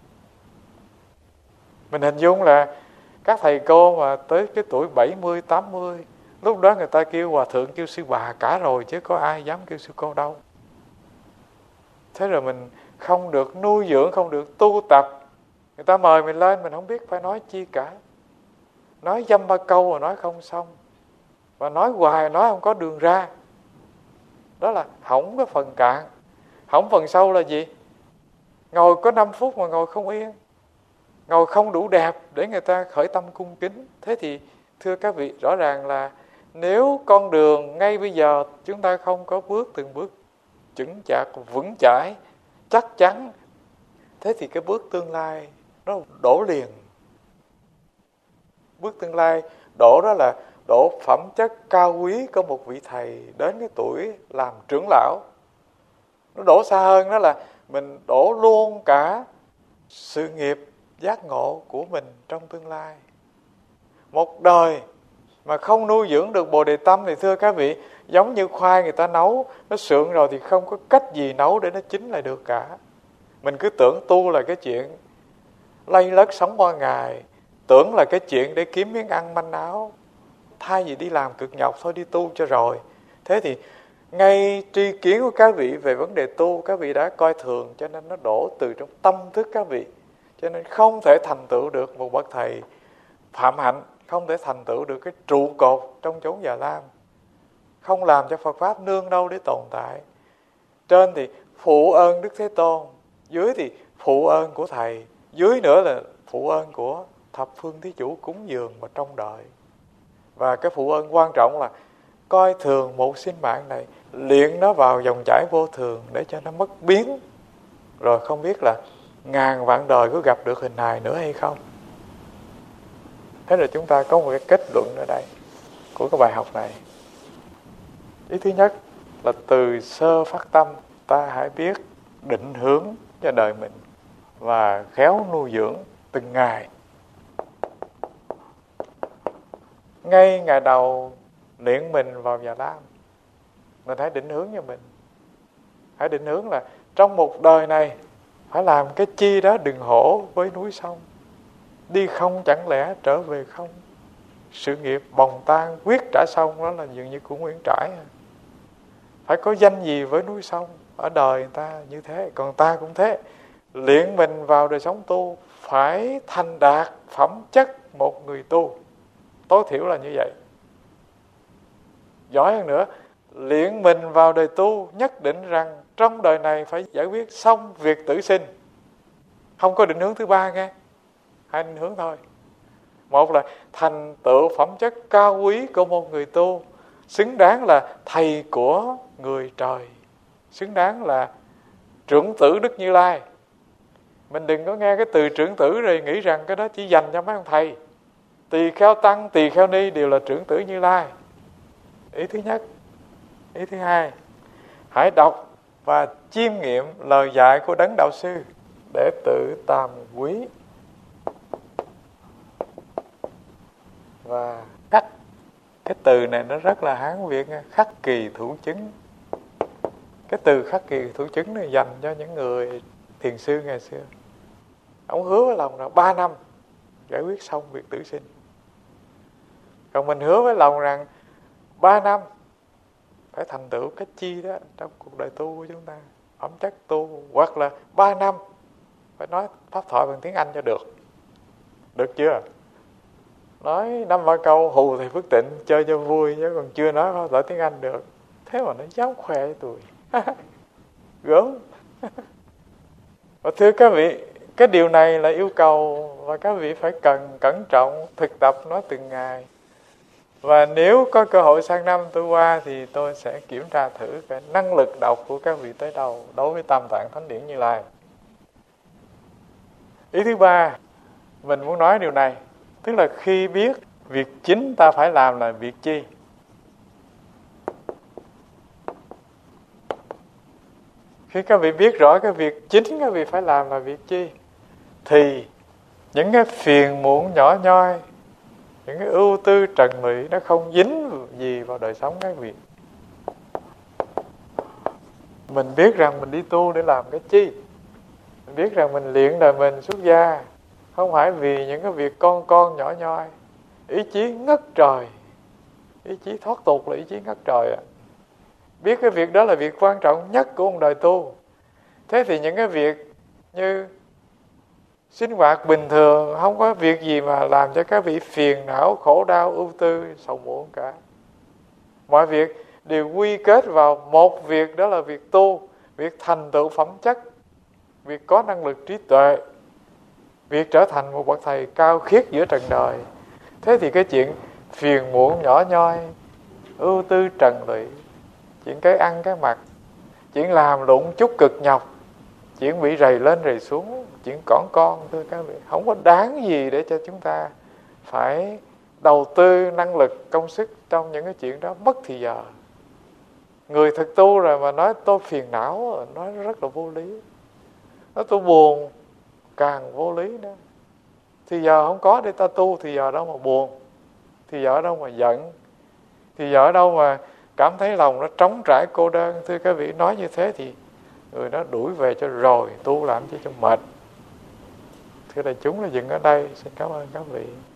Mình hình dung là các thầy cô mà tới cái tuổi 70, 80, lúc đó người ta kêu hòa thượng, kêu sư bà cả rồi, chứ có ai dám kêu sư cô đâu. Thế rồi mình không được nuôi dưỡng, không được tu tập, người ta mời mình lên, mình không biết phải nói chi cả. Nói dăm ba câu mà nói không xong, và nói hoài nói không có đường ra. Đó là hỏng cái phần cạn. Hỏng phần sâu là gì? Ngồi có 5 phút mà ngồi không yên, ngồi không đủ đẹp để người ta khởi tâm cung kính. Thế thì thưa các vị, rõ ràng là nếu con đường ngay bây giờ chúng ta không có bước từng bước chững chạc, vững chãi, chắc chắn, thế thì cái bước tương lai nó đổ liền. Bước tương lai đổ đó là đổ phẩm chất cao quý của một vị thầy đến cái tuổi làm trưởng lão. Nó đổ xa hơn, đó là mình đổ luôn cả sự nghiệp giác ngộ của mình trong tương lai. Một đời mà không nuôi dưỡng được Bồ Đề Tâm thì thưa các vị, giống như khoai người ta nấu, nó sượng rồi thì không có cách gì nấu để nó chín lại được cả. Mình cứ tưởng tu là cái chuyện lây lất sống qua ngày, tưởng là cái chuyện để kiếm miếng ăn manh áo, thay vì đi làm cực nhọc thôi đi tu cho rồi. Thế thì ngay tri kiến của các vị về vấn đề tu, các vị đã coi thường, cho nên nó đổ từ trong tâm thức các vị. Cho nên không thể thành tựu được một bậc thầy phạm hạnh, không thể thành tựu được cái trụ cột trong chốn Già Lam, không làm cho Phật Pháp nương đâu để tồn tại. Trên thì phụ ơn Đức Thế Tôn, dưới thì phụ ơn của Thầy, dưới nữa là phụ ơn của thập phương thí chủ cúng dường và trong đời. Và cái phụ ơn quan trọng là coi thường một sinh mạng này, luyện nó vào dòng chảy vô thường để cho nó mất biến, rồi không biết là ngàn vạn đời có gặp được hình hài nữa hay không. Thế là chúng ta có một cái kết luận ở đây của cái bài học này. Ý thứ nhất là từ sơ phát tâm ta hãy biết định hướng cho đời mình và khéo nuôi dưỡng từng ngày. Ngay ngày đầu luyện mình vào Già Lam, mình hãy định hướng cho mình. Hãy định hướng là trong một đời này phải làm cái chi đó đừng hổ với núi sông. Đi không chẳng lẽ trở về không. Sự nghiệp bồng tan quyết trả xong, đó là dường như của Nguyễn Trãi. Phải có danh gì với núi sông. Ở đời người ta như thế, còn ta cũng thế. Luyện mình vào đời sống tu phải thành đạt phẩm chất một người tu, tối thiểu là như vậy. Giỏi hơn nữa, luyện mình vào đời tu nhất định rằng trong đời này phải giải quyết xong việc tử sinh. Không có định hướng thứ ba nghe, hai định hướng thôi. Một là thành tựu phẩm chất cao quý của một người tu, xứng đáng là thầy của người trời, xứng đáng là trưởng tử Đức Như Lai. Mình đừng có nghe cái từ trưởng tử rồi nghĩ rằng cái đó chỉ dành cho mấy ông thầy. Tỳ kheo tăng, tỳ kheo ni đều là trưởng tử Như Lai. Ý thứ nhất. Ý thứ hai, hãy đọc và chiêm nghiệm lời dạy của Đấng Đạo Sư để tự tàm quý và khắc. Cái từ này nó rất là Hán Việt, khắc kỳ thủ chứng. Cái từ khắc kỳ thủ chứng này dành cho những người thiền sư ngày xưa. Ông hứa với lòng là 3 năm giải quyết xong việc tử sinh. Còn mình hứa với lòng rằng 3 năm phải thành tựu cách chi đó trong cuộc đời tu của chúng ta, phẩm chất tu, hoặc là 3 năm phải nói pháp thoại bằng tiếng Anh cho được. Được chưa? Nói 5-3 câu hù thì Phước Tịnh chơi cho vui, chứ còn chưa nói pháp thoại tiếng Anh được. Thế mà nó dám khoe với tôi. Gớm. Và thưa các vị, cái điều này là yêu cầu và các vị phải cần cẩn trọng thực tập nó từng ngày. Và nếu có cơ hội sang năm tôi qua thì tôi sẽ kiểm tra thử cái năng lực đọc của các vị tới đâu đối với Tam Tạng Thánh Điển Như Lai. Ý thứ ba, mình muốn nói điều này, tức là khi biết việc chính ta phải làm là việc chi. Khi các vị biết rõ cái việc chính các vị phải làm là việc chi, thì những cái phiền muộn nhỏ nhoi, những cái ưu tư trần lụy nó không dính gì vào đời sống các vị. Mình biết rằng mình đi tu để làm cái chi. Mình biết rằng mình luyện đời mình xuất gia không phải vì những cái việc con nhỏ nhoi. Ý chí ngất trời, ý chí thoát tục là ý chí ngất trời. Biết cái việc đó là việc quan trọng nhất của một đời tu. Thế thì những cái việc như sinh hoạt bình thường, không có việc gì mà làm cho các vị phiền não, khổ đau, ưu tư, sầu muộn cả. Mọi việc đều quy kết vào một việc, đó là việc tu, việc thành tựu phẩm chất, việc có năng lực trí tuệ, việc trở thành một bậc thầy cao khiết giữa trần đời. Thế thì cái chuyện phiền muộn nhỏ nhoi, ưu tư trần lụy, chuyện cái ăn cái mặc, chuyện làm lụng chút cực nhọc, chuyện bị rầy lên rầy xuống, chuyện con thưa các vị, không có đáng gì để cho chúng ta phải đầu tư năng lực công sức trong những cái chuyện đó, mất thì giờ. Người thực tu rồi mà nói tôi phiền não, nói rất là vô lý. Nói tôi buồn, càng vô lý nữa. Thì giờ không có để ta tu, thì giờ đâu mà buồn, thì giờ đâu mà giận, thì giờ đâu mà cảm thấy lòng nó trống trải cô đơn. Thưa các vị, nói như thế thì người đó đuổi về cho rồi, tu làm chi cho mệt. Thưa đại chúng, là dừng ở đây. Xin cảm ơn các vị.